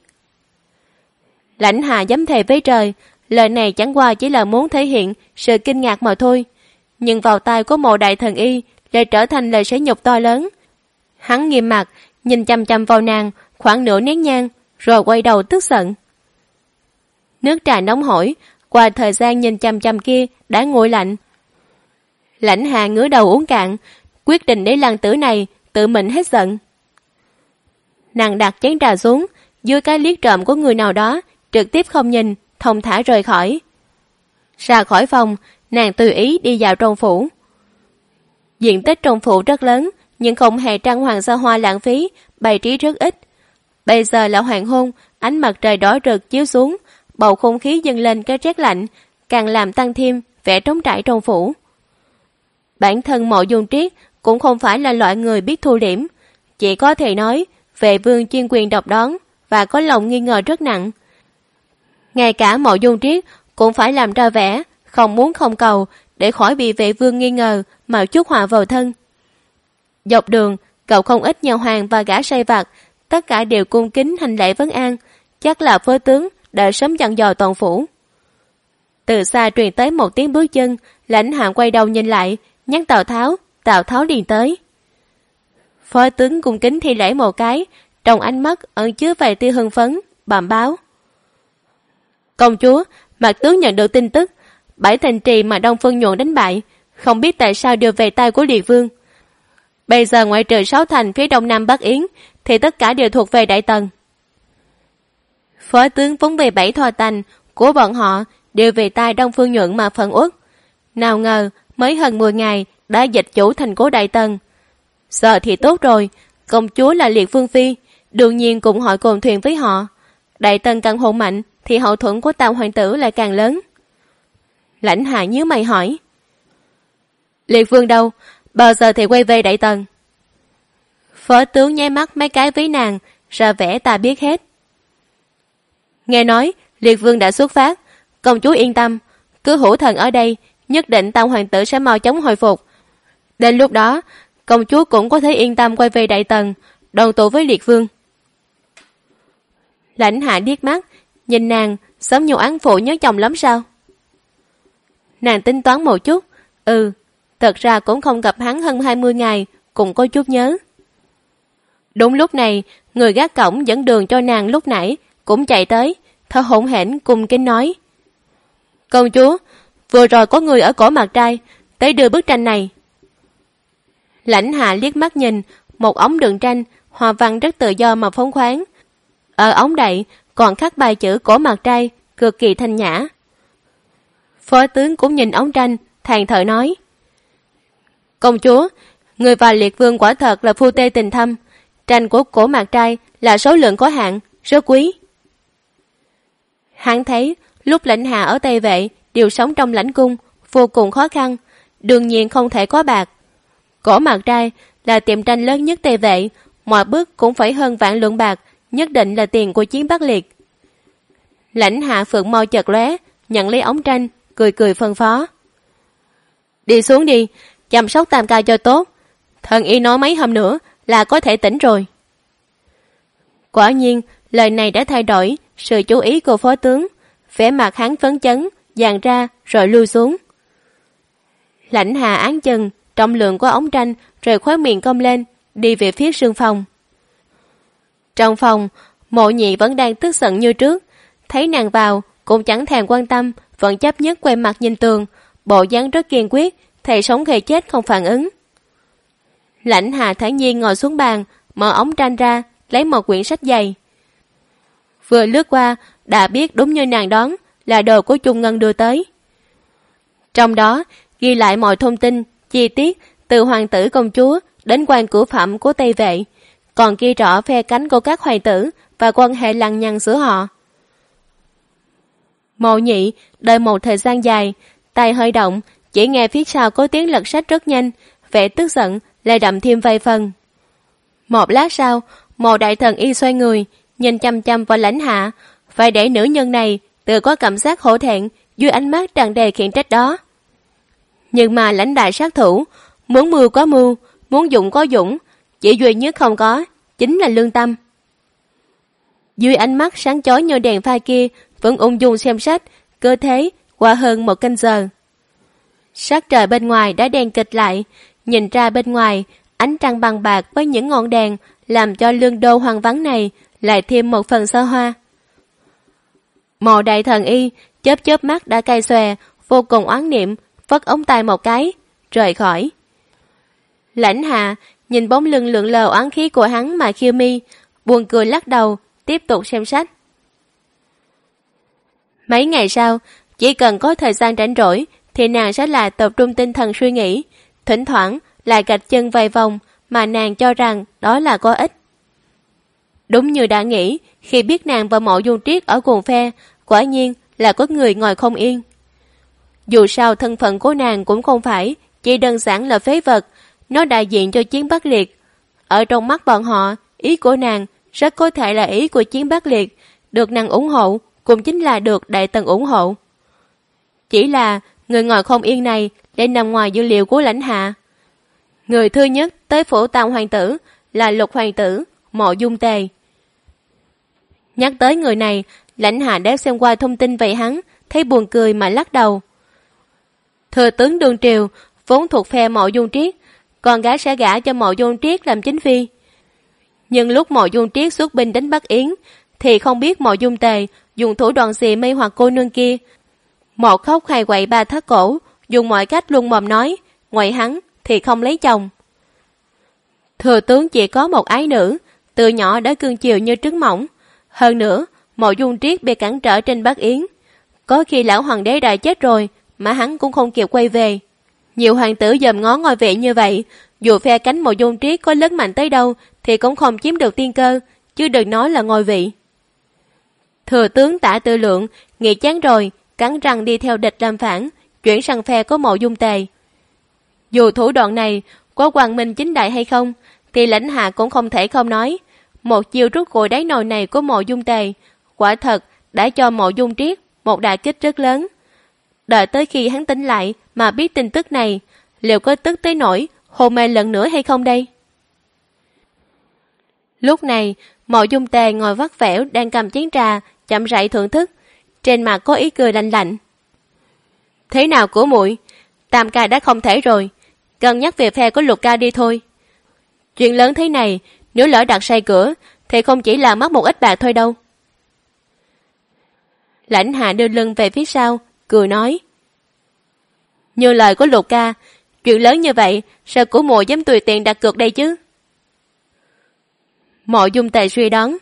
Lãnh Hạ dám thề với trời, lời này chẳng qua chỉ là muốn thể hiện sự kinh ngạc mà thôi, nhưng vào tai của Mộ đại thần y lại trở thành lời sỉ nhục to lớn. Hắn nghiêm mặt nhìn chăm chăm vào nàng khoảng nửa nén nhang, rồi quay đầu tức giận. Nước trà nóng hổi qua thời gian nhìn chăm chăm kia đã nguội lạnh. Lãnh Hạ ngửa đầu uống cạn, quyết định để lăng tử này tự mình hết giận. Nàng đặt chén trà xuống, dưới cái liếc trộm của người nào đó, trực tiếp không nhìn, thong thả rời khỏi. Ra khỏi phòng, nàng tùy ý đi vào trong phủ. Diện tích trong phủ rất lớn, nhưng không hề trang hoàng xa hoa lãng phí, bày trí rất ít. Bây giờ là hoàng hôn, ánh mặt trời đỏ rực chiếu xuống, bầu không khí dâng lên cái rét lạnh, càng làm tăng thêm vẻ trống trải trong phủ. Bản thân Mộ Dung Triết cũng không phải là loại người biết thu liễm, chỉ có thể nói Vệ Vương chuyên quyền độc đoán và có lòng nghi ngờ rất nặng. Ngay cả Mộ Dung Triết cũng phải làm ra vẻ không muốn không cầu để khỏi bị Vệ Vương nghi ngờ mà chuốc họa vào thân. Dọc đường cậu không ít nhà hoàng và gã sai vặt, tất cả đều cung kính hành lễ vấn an, chắc là phó tướng đã sớm dặn dò toàn phủ. Từ xa truyền tới một tiếng bước chân, Lãnh Hạ quay đầu nhìn lại, nhắc Tào Tháo liền tới. Phó tướng cung kính thi lễ một cái, trong ánh mắt ẩn chứa vài tia hưng phấn, bẩm báo. Công chúa, Mạc tướng nhận được tin tức, 7 thành trì mà Đông Phương Nhuận đánh bại, không biết tại sao đều về tay của Liệt Vương. Bây giờ ngoại trừ 6 thành phía đông nam Bắc Yến, thì tất cả đều thuộc về Đại Tần. Phó tướng vốn về 7 thọ thành của bọn họ đều về tay Đông Phương Nhuận mà phẫn uất. Nào ngờ mới hơn 10 ngày đã dịch chủ thành cố Đại Tần. Giờ thì tốt rồi, công chúa là Liệt Vương phi, đương nhiên cũng hội cùng thuyền với họ. Đại Tần càng hùng mạnh thì hậu thuẫn của Tam hoàng tử lại càng lớn. Lãnh Hạ nhíu mày hỏi. Liệt Vương đâu? Bao giờ thì quay về Đại Tần? Phó tướng nháy mắt mấy cái với nàng, ra vẻ ta biết hết. Nghe nói Liệt Vương đã xuất phát, công chúa yên tâm, cứ hữu thần ở đây, nhất định Tam hoàng tử sẽ mau chóng hồi phục. Đến lúc đó, công chúa cũng có thể yên tâm quay về Đại Tần, đoàn tụ với Liệt Vương. Lãnh Hạ điếc mắt, nhìn nàng, giống như oán phụ nhớ chồng lắm sao? Nàng tính toán một chút, thật ra cũng không gặp hắn hơn 20 ngày, cũng có chút nhớ. Đúng lúc này, người gác cổng dẫn đường cho nàng lúc nãy cũng chạy tới, thở hổn hển cung kính nói. Công chúa, vừa rồi có người ở cổ Mạc Trai, tới đưa bức tranh này. Lãnh Hạ liếc mắt nhìn, một ống đựng tranh, hoa văn rất tự do mà phóng khoáng. Ở ống đậy còn khắc bài chữ cổ Mạc Trai, cực kỳ thanh nhã. Phó tướng cũng nhìn ống tranh, thàn thở nói. Công chúa, người và Liệt Vương quả thật là phu tê tình thâm. Tranh của cổ Mạc Trai là số lượng có hạn, rất quý. Hắn thấy lúc Lãnh Hạ ở Tây Vệ đều sống trong lãnh cung, vô cùng khó khăn, đương nhiên không thể có bạc. Cổ Mạc Trai là tiệm tranh lớn nhất Tây Vệ, mọi bức cũng phải hơn vạn lượng bạc, nhất định là tiền của chiến Bắc Liệt. Lãnh Hạ phượng mau chợt lóe, nhận lấy ống tranh, cười cười phân phó. Đi xuống đi, chăm sóc Tam ca cho tốt. Thần y nói mấy hôm nữa là có thể tỉnh rồi. Quả nhiên, lời này đã thay đổi sự chú ý của phó tướng. Vẻ mặt hắn phấn chấn, dàn ra rồi lui xuống. Lãnh Hạ án chừng, trọng lượng của ống tranh rồi khóe miệng cong lên, đi về phía sương phòng. Trong phòng, Mộ Nhị vẫn đang tức giận như trước. Thấy nàng vào, cũng chẳng thèm quan tâm, vẫn chấp nhất quay mặt nhìn tường, bộ dáng rất kiên quyết, thề sống thề chết không phản ứng. Lãnh Hạ thản nhiên ngồi xuống bàn, mở ống tranh ra, lấy một quyển sách dày. Vừa lướt qua, đã biết đúng như nàng đoán là đồ của Trung Ngân đưa tới. Trong đó, ghi lại mọi thông tin, chi tiết từ hoàng tử công chúa đến quan cửu phẩm của Tây Vệ, còn ghi rõ phe cánh của các hoàng tử và quan hệ lằng nhằng giữa họ. Mộ Nhị đợi một thời gian dài, tay hơi động, chỉ nghe phía sau có tiếng lật sách rất nhanh, vẻ tức giận lại đậm thêm vài phần. Một lát sau, Mộ Đại Thần Y xoay người, nhìn chăm chăm vào Lãnh Hạ, phải để nữ nhân này tự có cảm giác hổ thẹn dưới ánh mắt tràn đầy khiển trách đó. Nhưng mà Lãnh đại sát thủ, muốn mưu có mưu, muốn dũng có dũng, chỉ duy nhất không có chính là lương tâm. Dưới ánh mắt sáng chói như đèn pha kia, vẫn ung dung xem sách, cơ thế qua hơn 1 canh giờ. Sắc trời bên ngoài đã đen kịch lại, nhìn ra bên ngoài, ánh trăng bằng bạc với những ngọn đèn làm cho lương đô hoang vắng này lại thêm một phần xa hoa. Mộ Đại Thần Y chớp chớp mắt đã cay xòe, vô cùng oán niệm, vất ống tay một cái, rời khỏi. Lãnh Hạ nhìn bóng lưng lượn lờ oán khí của hắn mà khiêu mi, buồn cười lắc đầu, tiếp tục xem sách. Mấy ngày sau, chỉ cần có thời gian rảnh rỗi thì nàng sẽ lại tập trung tinh thần suy nghĩ, thỉnh thoảng lại gạch chân vài vòng mà nàng cho rằng đó là có ích. Đúng như đã nghĩ, khi biết nàng và Mộ Dung Triết ở cùng phe, quả nhiên là có người ngồi không yên. Dù sao thân phận của nàng cũng không phải chỉ đơn giản là phế vật, nó đại diện cho Chiến Bắc Liệt. Ở trong mắt bọn họ, ý của nàng rất có thể là ý của Chiến Bắc Liệt, được nàng ủng hộ cũng chính là được Đại Tần ủng hộ. Chỉ là người ngồi không yên này lại nằm ngoài dữ liệu của Lãnh Hạ. Người thứ nhất tới phủ Tam hoàng tử là Lục hoàng tử Mộ Dung Tề. Nhắc tới người này, Lãnh Hạ đã xem qua thông tin về hắn, thấy buồn cười mà lắc đầu. Thừa tướng đương triều vốn thuộc phe Mộ Dung Triết, con gái sẽ gả cho Mộ Dung Triết làm chính phi. Nhưng lúc Mộ Dung Triết xuất binh đánh Bắc Yến, thì không biết Mộ Dung Tề dùng thủ đoạn gì mê hoặc cô nương kia. Một khóc hay quậy ba thắt cổ, dùng mọi cách luôn mồm nói, ngoài hắn thì không lấy chồng. Thừa tướng chỉ có một ái nữ, từ nhỏ đã cưng chiều như trứng mỏng. Hơn nữa, Mộ Dung Triết bị cản trở trên Bắc Yến. Có khi lão hoàng đế đã chết rồi, mà hắn cũng không kịp quay về. Nhiều hoàng tử dòm ngó ngôi vị như vậy, dù phe cánh Mộ Dung Triết có lớn mạnh tới đâu thì cũng không chiếm được tiên cơ, chứ đừng nói là ngôi vị. Thừa tướng Tả Tư Lượng nghĩ chán rồi, cắn răng đi theo địch làm phản, chuyển sang phe có Mộ Dung Tề. Dù thủ đoạn này có quang minh chính đại hay không, thì Lãnh Hạ cũng không thể không nói. Một chiêu rút cội đáy nồi này của Mộ Dung Tề, quả thật đã cho Mộ Dung Triết một đả kích rất lớn. Đợi tới khi hắn tỉnh lại mà biết tin tức này, liệu có tức tới nỗi hôn mê lần nữa hay không đây? Lúc này, Mộ Dung Tề ngồi vắt vẻo đang cầm chén trà, chậm rãi thưởng thức, trên mặt có ý cười lạnh lạnh. Thế nào của muội? Tam ca đã không thể rồi, cân nhắc về phe của Lục ca đi thôi. Chuyện lớn thế này, nếu lỡ đặt sai cửa, thì không chỉ là mất một ít bạc thôi đâu. Lãnh Hạ đưa lưng về phía sau, cười nói. Như lời của Lục ca, chuyện lớn như vậy, sao của muội dám tùy tiện đặt cược đây chứ? Mộ Dung Tề suy đoán.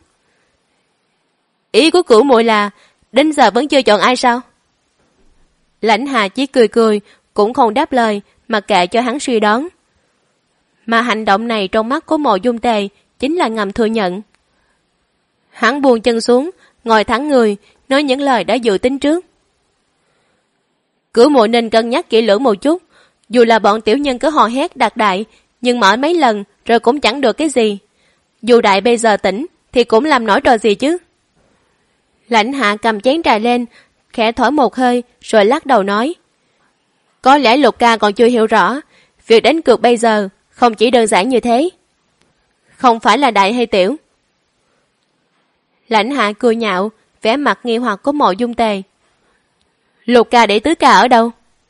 Ý của cửu muội là đến giờ vẫn chưa chọn ai sao? Lãnh Hạ chỉ cười cười, cũng không đáp lời, mà kệ cho hắn suy đoán. Mà hành động này trong mắt của Mộ Dung Tề chính là ngầm thừa nhận. Hắn buông chân xuống, ngồi thẳng người, nói những lời đã dự tính trước. Cửu muội nên cân nhắc kỹ lưỡng một chút, dù là bọn tiểu nhân cứ hò hét đạt đại, nhưng mở mấy lần rồi cũng chẳng được cái gì. Dù đại bây giờ tỉnh thì cũng làm nổi trò gì chứ. Lãnh Hạ cầm chén trà lên, khẽ thổi một hơi rồi lắc đầu nói. Có lẽ Lục ca còn chưa hiểu rõ, việc đánh cược bây giờ không chỉ đơn giản như thế. Không phải là đại hay tiểu. Lãnh Hạ cười nhạo, vẻ mặt nghi hoặc của Mộ Dung Tề. Lục ca để tứ ca ở đâu?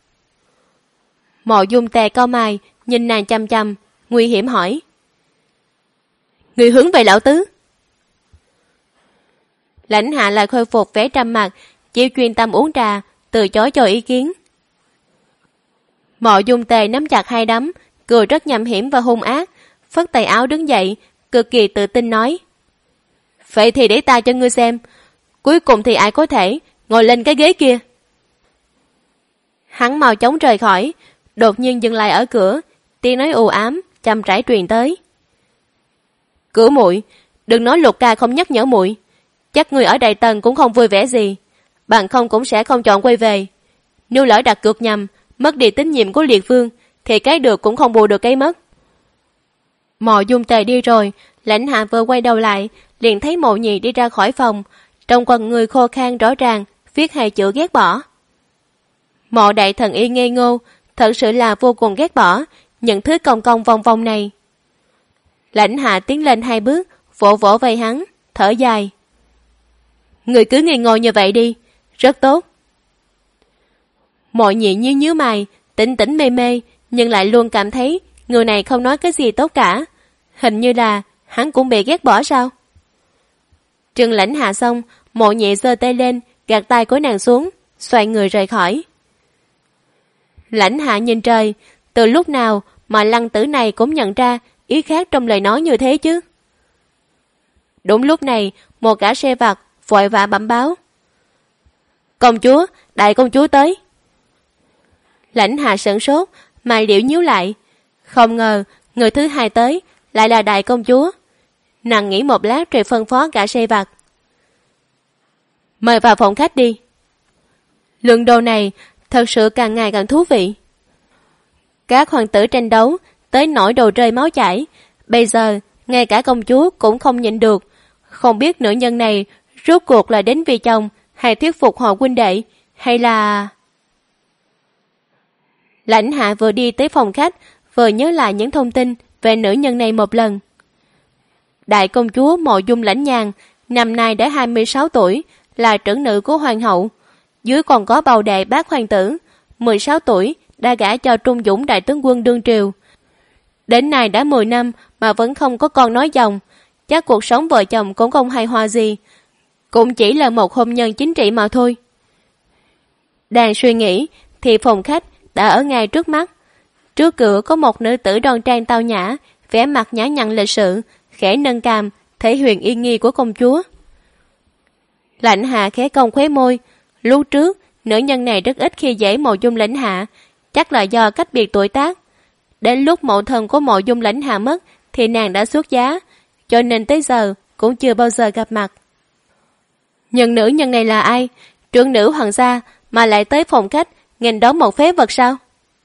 Mộ Dung Tề cau mày, nhìn nàng chăm chăm, nguy hiểm hỏi. Người hướng về lão tứ. Lãnh Hạ lại khôi phục vẻ trầm mặc, chịu chuyên tâm uống trà, từ chối cho ý kiến. Mộ Dung Tề nắm chặt hai đấm, cười rất nham hiểm và hung ác, phất tay áo đứng dậy, cực kỳ tự tin nói. Vậy thì để ta cho ngươi xem, cuối cùng thì ai có thể ngồi lên cái ghế kia. Hắn mau chóng rời khỏi, đột nhiên dừng lại ở cửa, tiếng nói u ám chậm rãi truyền tới. Cửu muội, Đừng nói Lục ca không nhắc nhở muội, chắc người ở Đại Tần cũng không vui vẻ gì, bằng không cũng sẽ không chọn quay về. Nếu lỡ đặt cược nhầm, mất đi tín nhiệm của Liệt Vương, thì cái được cũng không bù được cái mất. Mộ Dung Tề đi rồi, Lãnh Hạ vừa quay đầu lại, liền thấy Mộ Nhị đi ra khỏi phòng, trong quần người khô khan rõ ràng, viết hai chữ ghét bỏ. Mộ Đại Thần Y ngây ngô, thật sự là vô cùng ghét bỏ những thứ cong cong vòng vòng này. Lãnh Hạ tiến lên 2 bước, vỗ vỗ vai hắn, thở dài. Người cứ ngây ngô như vậy đi, rất tốt. Mộ Nhị nhíu mày, tỉnh tỉnh mê mê, nhưng lại luôn cảm thấy người này không nói cái gì tốt cả. Hình như là hắn cũng bị ghét bỏ sao? Trừng Lãnh Hạ xong, Mộ Nhị giơ tay lên, gạt tay của nàng xuống, xoay người rời khỏi. Lãnh Hạ nhìn trời, từ lúc nào mà Lăng Tử này cũng nhận ra ý khác trong lời nói như thế chứ? Đúng lúc này, một gã xe vặt vội vã bẩm báo. Công chúa, đại công chúa tới. Lãnh Hạ sửng sốt, mày liễu nhíu lại. Không ngờ, người thứ hai tới lại là đại công chúa. Nàng nghĩ một lát rồi phân phó gã xe vặt. Mời vào phòng khách đi. Lượng đồ này thật sự càng ngày càng thú vị. Các hoàng tử tranh đấu tới nỗi đồ rơi máu chảy. Bây giờ, ngay cả công chúa cũng không nhịn được. Không biết nữ nhân này rốt cuộc là đến vì chồng, hay thuyết phục họ huynh đệ, hay là... Lãnh Hạ vừa đi tới phòng khách, vừa nhớ lại những thông tin về nữ nhân này một lần. Đại công chúa Mộ Dung Lãnh Nhàn, năm nay đã 26 tuổi, là trưởng nữ của hoàng hậu. Dưới còn có bầu đệ bác hoàng tử, 16 tuổi, đã gả cho Trung Dũng đại tướng quân đương triều. Đến nay đã 10 năm mà vẫn không có con nói dòng, chắc cuộc sống vợ chồng cũng không hài hòa gì, cũng chỉ là một hôn nhân chính trị mà thôi. Đang suy nghĩ thì phòng khách đã ở ngay trước mắt. Trước cửa có một nữ tử đoan trang tao nhã, vẻ mặt nhã nhặn lịch sự, khẽ nâng cằm, thể hiện uy nghi của công chúa. Lãnh Hạ khẽ cong khóe môi. Lúc trước, nữ nhân này rất ít khi dễ Mộ Dung Lãnh Hạ, chắc là do cách biệt tuổi tác. Đến lúc mẫu thân của Mộ Dung Lãnh Hạ mất thì nàng đã xuất giá, cho nên tới giờ cũng chưa bao giờ gặp mặt. Nhưng nữ nhân này là ai? Trưởng nữ hoàng gia mà lại tới phòng khách nghênh đón một phế vật sao?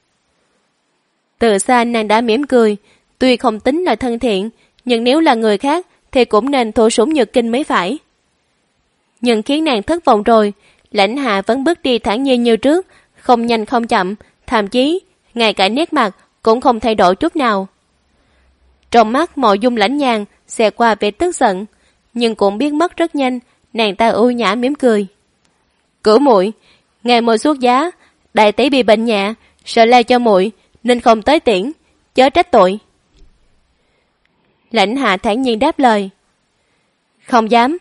Từ xa nàng đã mỉm cười, tuy không tính là thân thiện, nhưng nếu là người khác thì cũng nên thụ sủng nhược kinh mới phải. Nhưng khiến nàng thất vọng rồi, Lãnh Hạ vẫn bước đi thản nhiên như trước, không nhanh không chậm, thậm chí ngay cả nét mặt cũng không thay đổi chút nào. Trong mắt Mộ Dung Lãnh Nhàn xẹt qua vẻ tức giận, nhưng cũng biến mất rất nhanh. Nàng ta ưu nhã mỉm cười. Cửu muội, ngày muội xuất giá, đại tỷ bị bệnh nhẹ, sợ lây cho muội nên không tới tiễn, chớ trách tội. Lãnh Hạ thản nhiên đáp lời. Không dám.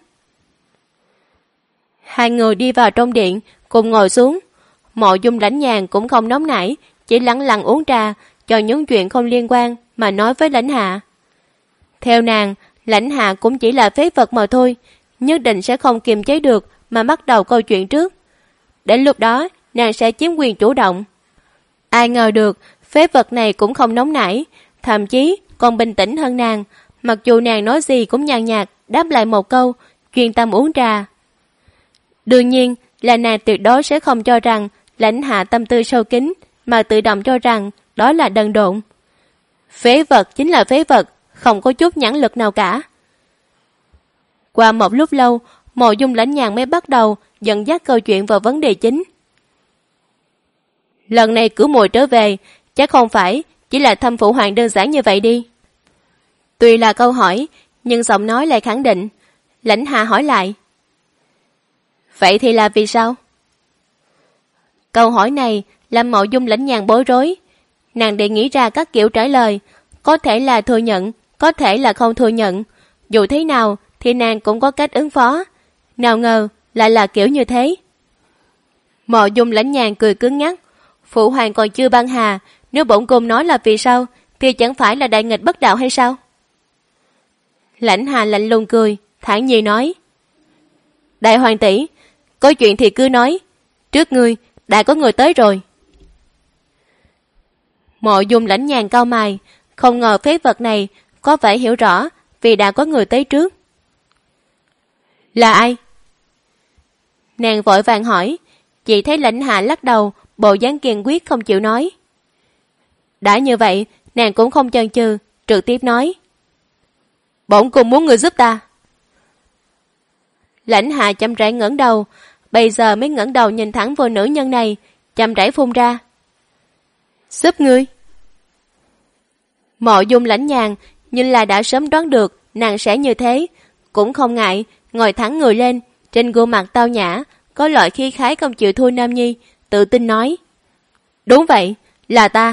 Hai người đi vào trong điện, cùng ngồi xuống. Mộ Dung Lãnh Nhàn cũng không nóng nảy, chỉ lặng lặng uống trà, cho những chuyện không liên quan mà nói với Lãnh Hạ. Theo nàng, Lãnh Hạ cũng chỉ là phế vật mà thôi, nhất định sẽ không kiềm chế được mà bắt đầu câu chuyện trước. Đến lúc đó, nàng sẽ chiếm quyền chủ động. Ai ngờ được, phế vật này cũng không nóng nảy, thậm chí còn bình tĩnh hơn nàng, mặc dù nàng nói gì cũng nhàn nhạt đáp lại một câu, chuyên tâm uống trà. Đương nhiên là nàng tuyệt đối sẽ không cho rằng Lãnh Hạ tâm tư sâu kín, mà tự động cho rằng đó là đần độn. Phế vật chính là phế vật, không có chút nhãn lực nào cả. Qua một lúc lâu, Mộ Dung Lãnh Nhàn mới bắt đầu dẫn dắt câu chuyện vào vấn đề chính. Lần này Cửu muội trở về, chắc không phải chỉ là thăm phụ hoàng đơn giản như vậy đi. Tuy là câu hỏi, nhưng giọng nói lại khẳng định. Lãnh Hạ hỏi lại. Vậy thì là vì sao? Câu hỏi này làm Mộ Dung Lãnh Nhàn bối rối. Nàng để nghĩ ra các kiểu trả lời, có thể là thừa nhận, có thể là không thừa nhận. Dù thế nào thì nàng cũng có cách ứng phó. Nào ngờ lại là kiểu như thế. Mộ Dung Lãnh Nhàn cười cứng nhắc. Phụ hoàng còn chưa ban hà, nếu bổn cung nói là vì sao thì chẳng phải là đại nghịch bất đạo hay sao? Lãnh Hà lạnh lùng cười, thản nhiên nói. Đại hoàng tỷ, có chuyện thì cứ nói. Trước ngươi đã có người tới rồi. Mộ Dung Lãnh Nhàn cau mày, không ngờ phế vật này có vẻ hiểu rõ vì đã có người tới trước. Là ai? Nàng vội vàng hỏi, chỉ thấy Lãnh Hạ lắc đầu, bộ dáng kiên quyết không chịu nói. Đã như vậy, nàng cũng không chần chừ, trực tiếp nói. Bổn cung muốn người giúp ta. Lãnh Hạ chậm rãi ngẩng đầu, bây giờ mới ngẩng đầu nhìn thẳng vào nữ nhân này, chậm rãi phun ra. Giúp ngươi? Mộ Dung Lãnh Nhàn nhưng là đã sớm đoán được nàng sẽ như thế, cũng không ngại, ngồi thẳng người lên, trên gương mặt tao nhã, có loại khí khái không chịu thua nam nhi, tự tin nói. Đúng vậy, là ta.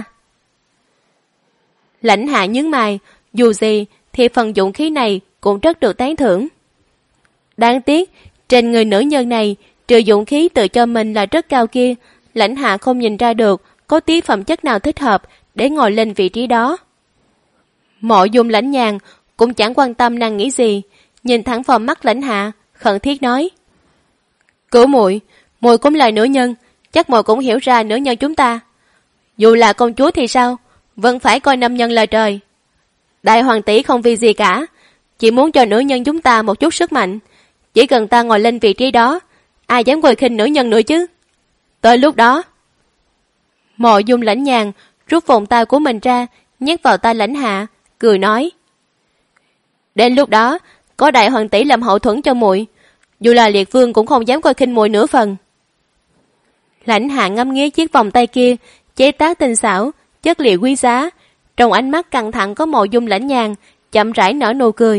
Lãnh Hạ nhướng mày, dù gì thì phần dụng khí này cũng rất được tán thưởng. Đáng tiếc, trên người nữ nhân này, trừ dụng khí tự cho mình là rất cao kia, Lãnh Hạ không nhìn ra được có tí phẩm chất nào thích hợp để ngồi lên vị trí đó. Mộ Dung Lãnh Nhàn cũng chẳng quan tâm nàng nghĩ gì, nhìn thẳng vào mắt Lãnh Hạ, khẩn thiết nói. Cửu muội, muội cũng là nữ nhân, chắc muội cũng hiểu ra nữ nhân chúng ta. Dù là công chúa thì sao, vẫn phải coi nam nhân là trời. Đại hoàng tỷ không vì gì cả, chỉ muốn cho nữ nhân chúng ta một chút sức mạnh. Chỉ cần ta ngồi lên vị trí đó, ai dám quỳ khinh nữ nhân nữa chứ. Tới lúc đó, Mộ Dung Lãnh Nhàn rút vòng tay của mình ra, nhét vào tay Lãnh Hạ, cười nói. Đến lúc đó, có đại hoàng tỷ làm hậu thuẫn cho muội, dù là liệt vương cũng không dám coi khinh muội nửa phần. Lãnh Hạ ngắm nghía chiếc vòng tay kia, chế tác tinh xảo, chất liệu quý giá, trong ánh mắt căng thẳng có Mộ Dung Lãnh Nhàn, chậm rãi nở nụ cười.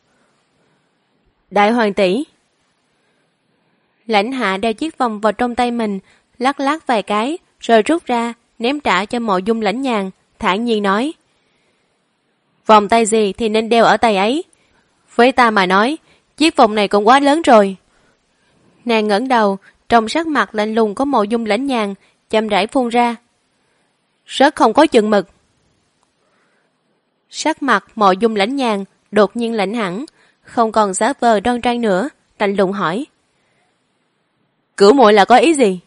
Đại hoàng tỷ. Lãnh Hạ đeo chiếc vòng vào trong tay mình, lắc lắc vài cái, rồi rút ra, ném trả cho Mộ Dung Lãnh Nhàn, thản nhiên nói. Vòng tay gì thì nên đeo ở tay ấy. Với ta mà nói, chiếc vòng này cũng quá lớn rồi. Nàng ngẩng đầu, trong sắc mặt lạnh lùng có Mộ Dung Lãnh Nhàn, chậm rãi phun ra. Rất không có chừng mực. Sắc mặt Mộ Dung Lãnh Nhàn đột nhiên lạnh hẳn, không còn giả vờ đoan trang nữa, lạnh lùng hỏi. Cửu muội là có ý gì?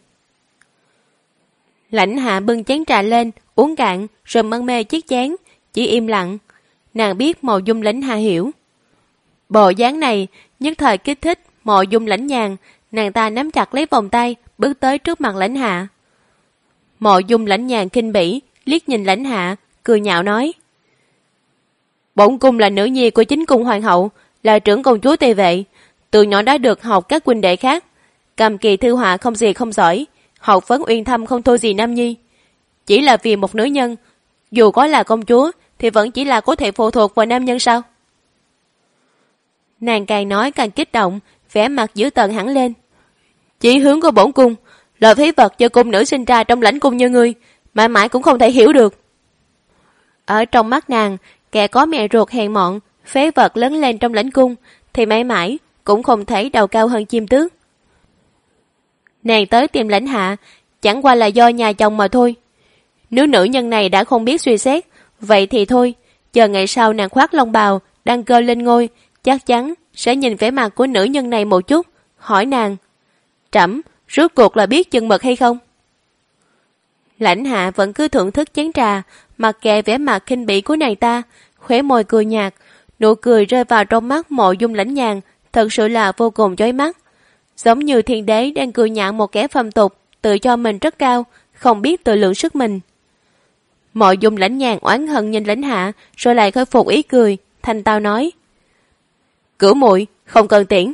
Lãnh Hạ bưng chén trà lên, uống cạn, rồi mân mê chiếc chén, chỉ im lặng. Nàng biết Mộ Dung Lãnh Hạ hiểu. Bộ dáng này nhất thời kích thích Mộ Dung Lãnh Nhàn, nàng ta nắm chặt lấy vòng tay, bước tới trước mặt Lãnh Hạ. Mộ Dung Lãnh Nhàn khinh bỉ, liếc nhìn Lãnh Hạ, cười nhạo nói. Bổn cung là nữ nhi của chính cung hoàng hậu, là trưởng công chúa Tây Vệ, từ nhỏ đã được học các huynh đệ khác, cầm kỳ thư họa không gì không giỏi, học vấn uyên thâm không thua gì nam nhi. Chỉ là vì một nữ nhân, dù có là công chúa thì vẫn chỉ là có thể phụ thuộc vào nam nhân sao? Nàng càng nói càng kích động, vẻ mặt dữ tợn hẳn lên. Chỉ hướng của bổn cung là phế vật cho cung nữ sinh ra trong lãnh cung như ngươi, mãi mãi cũng không thể hiểu được. Ở trong mắt nàng, kẻ có mẹ ruột hèn mọn, phế vật lớn lên trong lãnh cung thì mãi mãi cũng không thể đầu cao hơn chim tước. Nàng tới tìm Lãnh Hạ chẳng qua là do nhà chồng mà thôi. Nếu nữ nhân này đã không biết suy xét, vậy thì thôi, chờ ngày sau nàng khoác long bào, đăng cơ lên ngôi, chắc chắn sẽ nhìn vẻ mặt của nữ nhân này một chút, hỏi nàng, trẫm rốt cuộc là biết chừng mực hay không? Lãnh Hạ vẫn cứ thưởng thức chén trà, mặc kệ vẻ mặt khinh bỉ của nàng ta, khóe môi cười nhạt, nụ cười rơi vào trong mắt Mộ Dung Lãnh Nhàn, thật sự là vô cùng chói mắt, giống như thiên đế đang cười nhạo một kẻ phàm tục, tự cho mình rất cao, không biết tự lượng sức mình. Mộ Dung Lãnh Nhàn oán hận nhìn Lãnh Hạ, rồi lại khôi phục ý cười, thanh tao nói. Cửu muội không cần tiễn.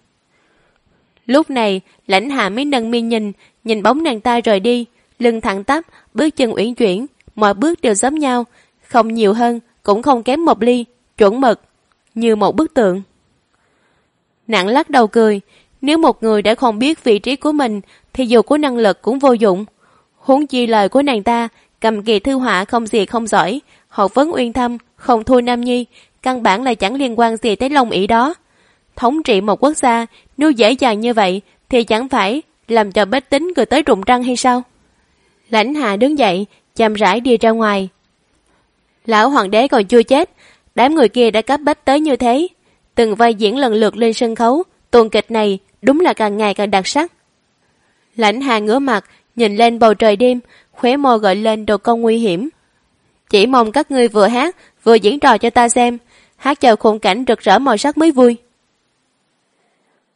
Lúc này, Lãnh Hạ mới nâng mi nhìn bóng nàng ta rời đi, lưng thẳng tắp, bước chân uyển chuyển, mọi bước đều giống nhau, không nhiều hơn, cũng không kém một ly, chuẩn mực, như một bức tượng. Nàng lắc đầu cười, nếu một người đã không biết vị trí của mình, thì dù có năng lực cũng vô dụng. Huống chi lời của nàng ta, cầm kỳ thư họa không gì không giỏi, học vấn uyên thâm, không thua nam nhi, căn bản là chẳng liên quan gì tới Long ỷ đó. Thống trị một quốc gia, nếu dễ dàng như vậy, thì chẳng phải làm cho bách tính cười tới rụng răng hay sao? Lãnh Hạ đứng dậy, chậm rãi đi ra ngoài. Lão hoàng đế còn chưa chết, đám người kia đã cấp bách tới như thế. Từng vai diễn lần lượt lên sân khấu, tuần kịch này đúng là càng ngày càng đặc sắc. Lãnh Hạ ngửa mặt, nhìn lên bầu trời đêm, khóe môi gợi lên đồ cong nguy hiểm. Chỉ mong các ngươi vừa hát, vừa diễn trò cho ta xem, hát cho khung cảnh rực rỡ màu sắc mới vui.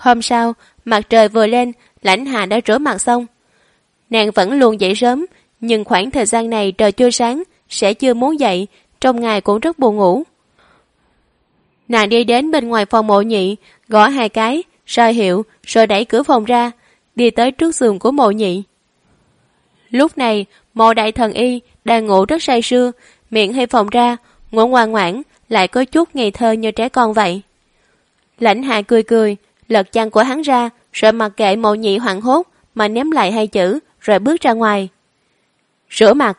Hôm sau, mặt trời vừa lên, Lãnh Hạ đã rửa mặt xong. Nàng vẫn luôn dậy sớm, nhưng khoảng thời gian này trời chưa sáng, sẽ chưa muốn dậy, trong ngày cũng rất buồn ngủ. Nàng đi đến bên ngoài phòng Mộ Nhị, gõ 2 cái, ra hiệu, rồi đẩy cửa phòng ra, đi tới trước giường của Mộ Nhị. Lúc này, Mộ Đại Thần Y đang ngủ rất say sưa, miệng hơi phồng ra, ngủ ngoan ngoãn, lại có chút ngây thơ như trẻ con vậy. Lãnh Hạ cười cười, lật chăn của hắn ra, rồi mặc kệ Mộ Nhị hoảng hốt, mà ném lại 2 chữ, rồi bước ra ngoài. Rửa mặt.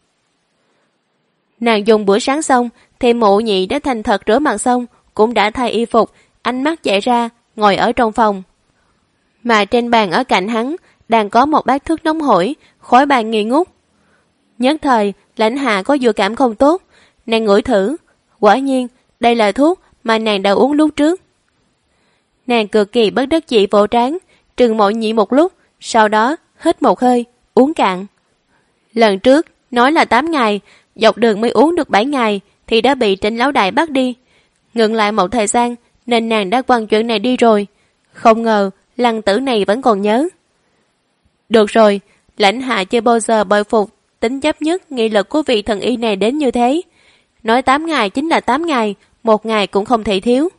Nàng dùng bữa sáng xong, thì Mộ Nhị đã thành thật rửa mặt xong, cũng đã thay y phục, ánh mắt dậy ra, ngồi ở trong phòng. Mà trên bàn ở cạnh hắn, đang có một bát thuốc nóng hổi, khói bàn nghi ngút. Nhất thời, Lãnh Hạ có dự cảm không tốt, nàng ngửi thử. Quả nhiên, đây là thuốc mà nàng đã uống lúc trước. Nàng cực kỳ bất đắc dĩ vỗ trán, trừng Mộ Nhị một lúc, sau đó hít một hơi, uống cạn. Lần trước, nói là 8 ngày, dọc đường mới uống được 7 ngày, thì đã bị Trịnh Lão Đại bắt đi. Ngừng lại một thời gian, nên nàng đã quăng chuyện này đi rồi. Không ngờ, Lăng Tử này vẫn còn nhớ. Được rồi, Lãnh Hạ chưa bao giờ bội phục tính chấp nhất nghị lực của vị thần y này đến như thế. Nói 8 ngày chính là 8 ngày, 1 ngày cũng không thể thiếu.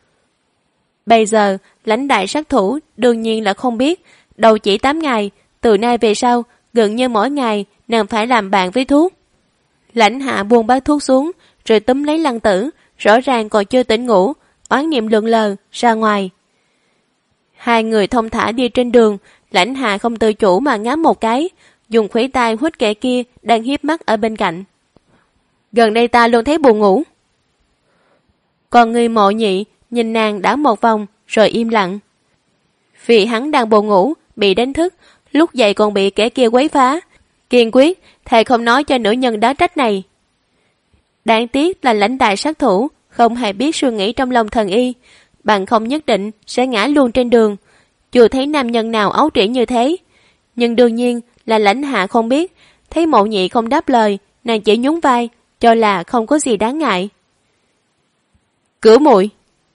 Bây giờ, Lãnh đại sát thủ đương nhiên là không biết, đâu chỉ 8 ngày, từ nay về sau, gần như mỗi ngày nàng phải làm bạn với thuốc. Lãnh Hạ buông bát thuốc xuống, rồi túm lấy Lăng Tử, rõ ràng còn chưa tỉnh ngủ, oán niệm lượn lờ, ra ngoài. 2 người thông thả đi trên đường, Lãnh Hạ không tự chủ mà ngáp một cái, dùng khuỷu tay huýt kẻ kia đang hiếp mắt ở bên cạnh. Gần đây ta luôn thấy buồn ngủ. Còn người Mộ Nhị nhìn nàng đảo một vòng rồi im lặng. Vì hắn đang buồn ngủ, bị đánh thức, lúc dậy còn bị kẻ kia quấy phá. Kiên quyết, thề không nói cho nữ nhân đá trách này. Đáng tiếc là Lãnh đại sát thủ, không hề biết suy nghĩ trong lòng thần y, bằng không nhất định sẽ ngã luôn trên đường. Chưa thấy nam nhân nào ấu trĩ như thế. Nhưng đương nhiên là Lãnh Hạ không biết, thấy Mộ Nhị không đáp lời, nàng chỉ nhún vai, cho là không có gì đáng ngại. Cửa muội.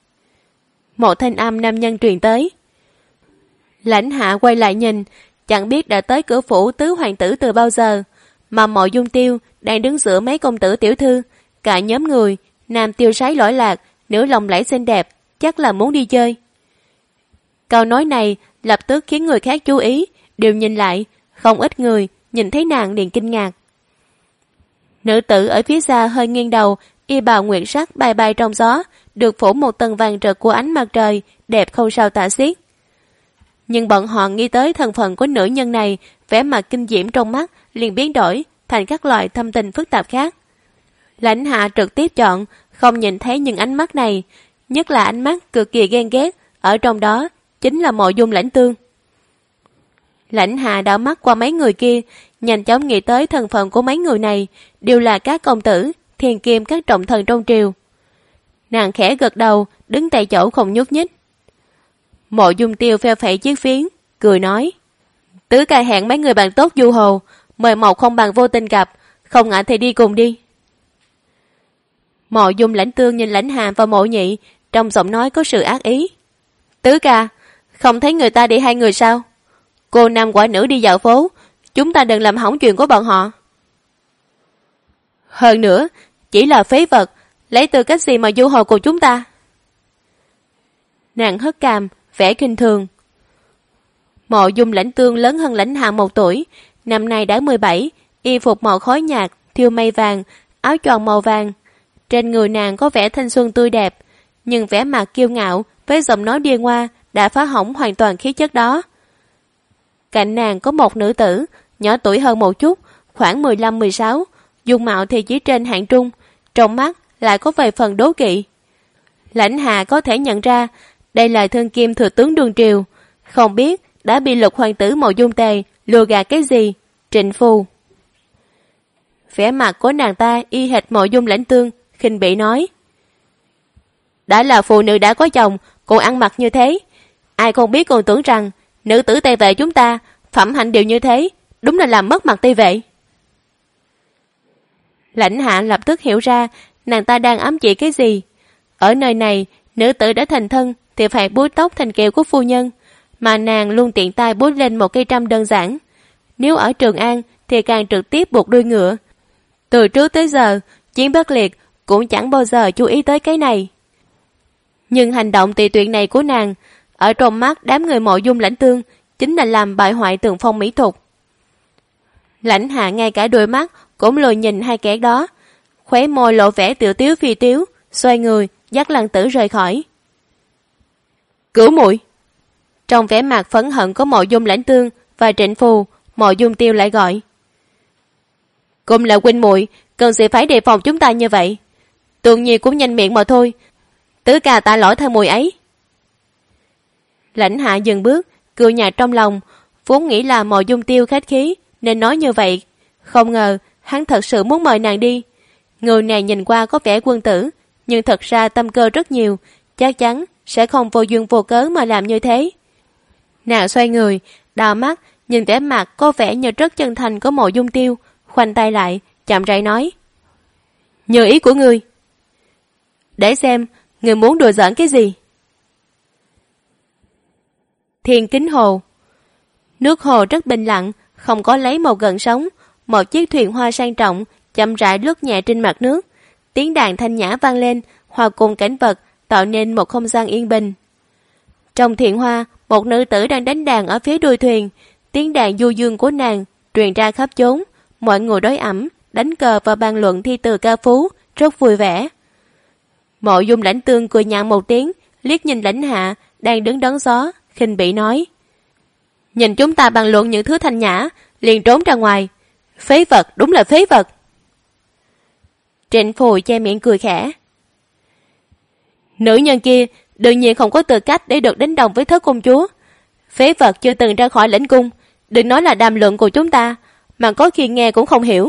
Một thanh âm nam nhân truyền tới. Lãnh Hạ quay lại nhìn, chẳng biết đã tới cửa phủ tứ hoàng tử từ bao giờ, mà Mộ Dung Tiêu đang đứng giữa mấy công tử tiểu thư, cả nhóm người, nam tiêu sái lỗi lạc, nữ lộng lẫy xinh đẹp, chắc là muốn đi chơi. Câu nói này lập tức khiến người khác chú ý, đều nhìn lại, không ít người nhìn thấy nàng liền kinh ngạc. Nữ tử ở phía xa hơi nghiêng đầu, y bào nguyệt sắc bay bay trong gió, được phủ một tầng vàng rực của ánh mặt trời, đẹp không sao tả xiết. Nhưng bọn họ nghĩ tới thân phận của nữ nhân này, vẻ mặt kinh diễm trong mắt liền biến đổi thành các loại thâm tình phức tạp khác. Lãnh Hạ trực tiếp chọn không nhìn thấy những ánh mắt này, nhất là ánh mắt cực kỳ ghen ghét, ở trong đó chính là Mộ Dung Lãnh Tương. Lãnh Hạ đảo mắt qua mấy người kia, nhanh chóng nghĩ tới thân phận của mấy người này, đều là các công tử, thiên kim các trọng thần trong triều. Nàng khẽ gật đầu, đứng tại chỗ không nhúc nhích. Mộ Dung Tiêu pheo phẩy chiếc phiến, cười nói: Tứ ca hẹn mấy người bạn tốt du hồ, mời mọc không bằng vô tình gặp, không ngại thì đi cùng đi. Mộ Dung Lãnh Tương nhìn Lãnh Hạ và Mộ Nhị, trong giọng nói có sự ác ý. Tứ ca, không thấy người ta đi 2 người sao? Cô nam quả nữ đi dạo phố, chúng ta đừng làm hỏng chuyện của bọn họ. Hơn nữa, chỉ là phế vật, lấy tư cách gì mà du hồ cùng chúng ta? Nàng hất cằm, vẻ khinh thường. Mộ Dung Lãnh Tương lớn hơn Lãnh Hạ 1 tuổi, năm nay đã 17, y phục màu khói nhạt, thêu mây vàng, áo choàng màu vàng. Trên người nàng có vẻ thanh xuân tươi đẹp, nhưng vẻ mặt kiêu ngạo với giọng nói điên hoa đã phá hỏng hoàn toàn khí chất đó. Cạnh nàng có một nữ tử, nhỏ tuổi hơn một chút, khoảng 15-16, dung mạo thì chỉ trên hạng trung, trong mắt lại có vài phần đố kỵ. Lãnh Hạ có thể nhận ra đây là thân kim thừa tướng đương triều, không biết đã bị Lục hoàng tử Mộ Dung Tề lừa gạt cái gì. Trịnh Phu. Vẻ mặt của nàng ta y hệt Mộ Dung Lãnh Tương, khinh bỉ nói: Đã là phụ nữ đã có chồng, còn ăn mặc như thế, ai không biết còn tưởng rằng nữ tử Tây Vệ chúng ta phẩm hạnh đều như thế, đúng là làm mất mặt Tây Vệ. Lãnh Hạ lập tức hiểu ra nàng ta đang ám chỉ cái gì. Ở nơi này, nữ tử đã thành thân thì phải búi tóc thành kiểu của phu nhân, mà nàng luôn tiện tay búi lên một cây trăm đơn giản. Nếu ở Trường An thì càng trực tiếp buộc đuôi ngựa. Từ trước tới giờ, Chiến Bất Liệt cũng chẳng bao giờ chú ý tới cái này. Nhưng hành động tùy tiện này của nàng, ở trong mắt đám người Mộ Dung Lãnh Tương, chính là làm bại hoại tường phong mỹ tục. Lãnh Hạ ngay cả đôi mắt cũng lười nhìn hai kẻ đó, khóe môi lộ vẻ tiểu tiếu phi tiếu, xoay người dắt Lăng Tử rời khỏi. Cửu muội. Trong vẻ mặt phẫn hận của Mộ Dung Lãnh Tương và Trịnh Phù, Mộ Dung Tiêu lại gọi. Cùng là huynh muội, cần gì phải đề phòng chúng ta như vậy? Tự nhiên cũng nhanh miệng mà thôi, tứ ca ta lỗi theo mùi ấy. Lãnh Hạ dừng bước, cười nhạt trong lòng, vốn nghĩ là Mộ Dung Tiêu khách khí nên nói như vậy, không ngờ hắn thật sự muốn mời nàng đi. Người này nhìn qua có vẻ quân tử, nhưng thật ra tâm cơ rất nhiều, chắc chắn sẽ không vô duyên vô cớ mà làm như thế. Nàng xoay người, đào mắt nhìn vẻ mặt có vẻ như rất chân thành của Mộ Dung Tiêu, khoanh tay lại, chậm rãi nói. Như ý của ngươi. Để xem, ngươi muốn đùa giỡn cái gì? Thiên Kính Hồ. Nước hồ rất bình lặng, không có lấy một gợn sóng. Một chiếc thuyền hoa sang trọng chậm rãi lướt nhẹ trên mặt nước, tiếng đàn thanh nhã vang lên, hòa cùng cảnh vật tạo nên một không gian yên bình. Trong thuyền hoa, một nữ tử đang đánh đàn ở phía đuôi thuyền, tiếng đàn du dương của nàng truyền ra khắp chốn, mọi người đối ẩm, đánh cờ và bàn luận thi từ ca phú, rất vui vẻ. Mộ Dung Lãnh Tương cười nhạt một tiếng, liếc nhìn Lãnh Hạ đang đứng đón gió, khinh bỉ nói. Nhìn chúng ta bàn luận những thứ thanh nhã, liền trốn ra ngoài. Phế vật, đúng là phế vật. Trịnh Phù che miệng cười khẽ. Nữ nhân kia đương nhiên không có tư cách để được đánh đồng với thất công chúa. Phế vật chưa từng ra khỏi lãnh cung, đừng nói là đàm luận của chúng ta, mà có khi nghe cũng không hiểu.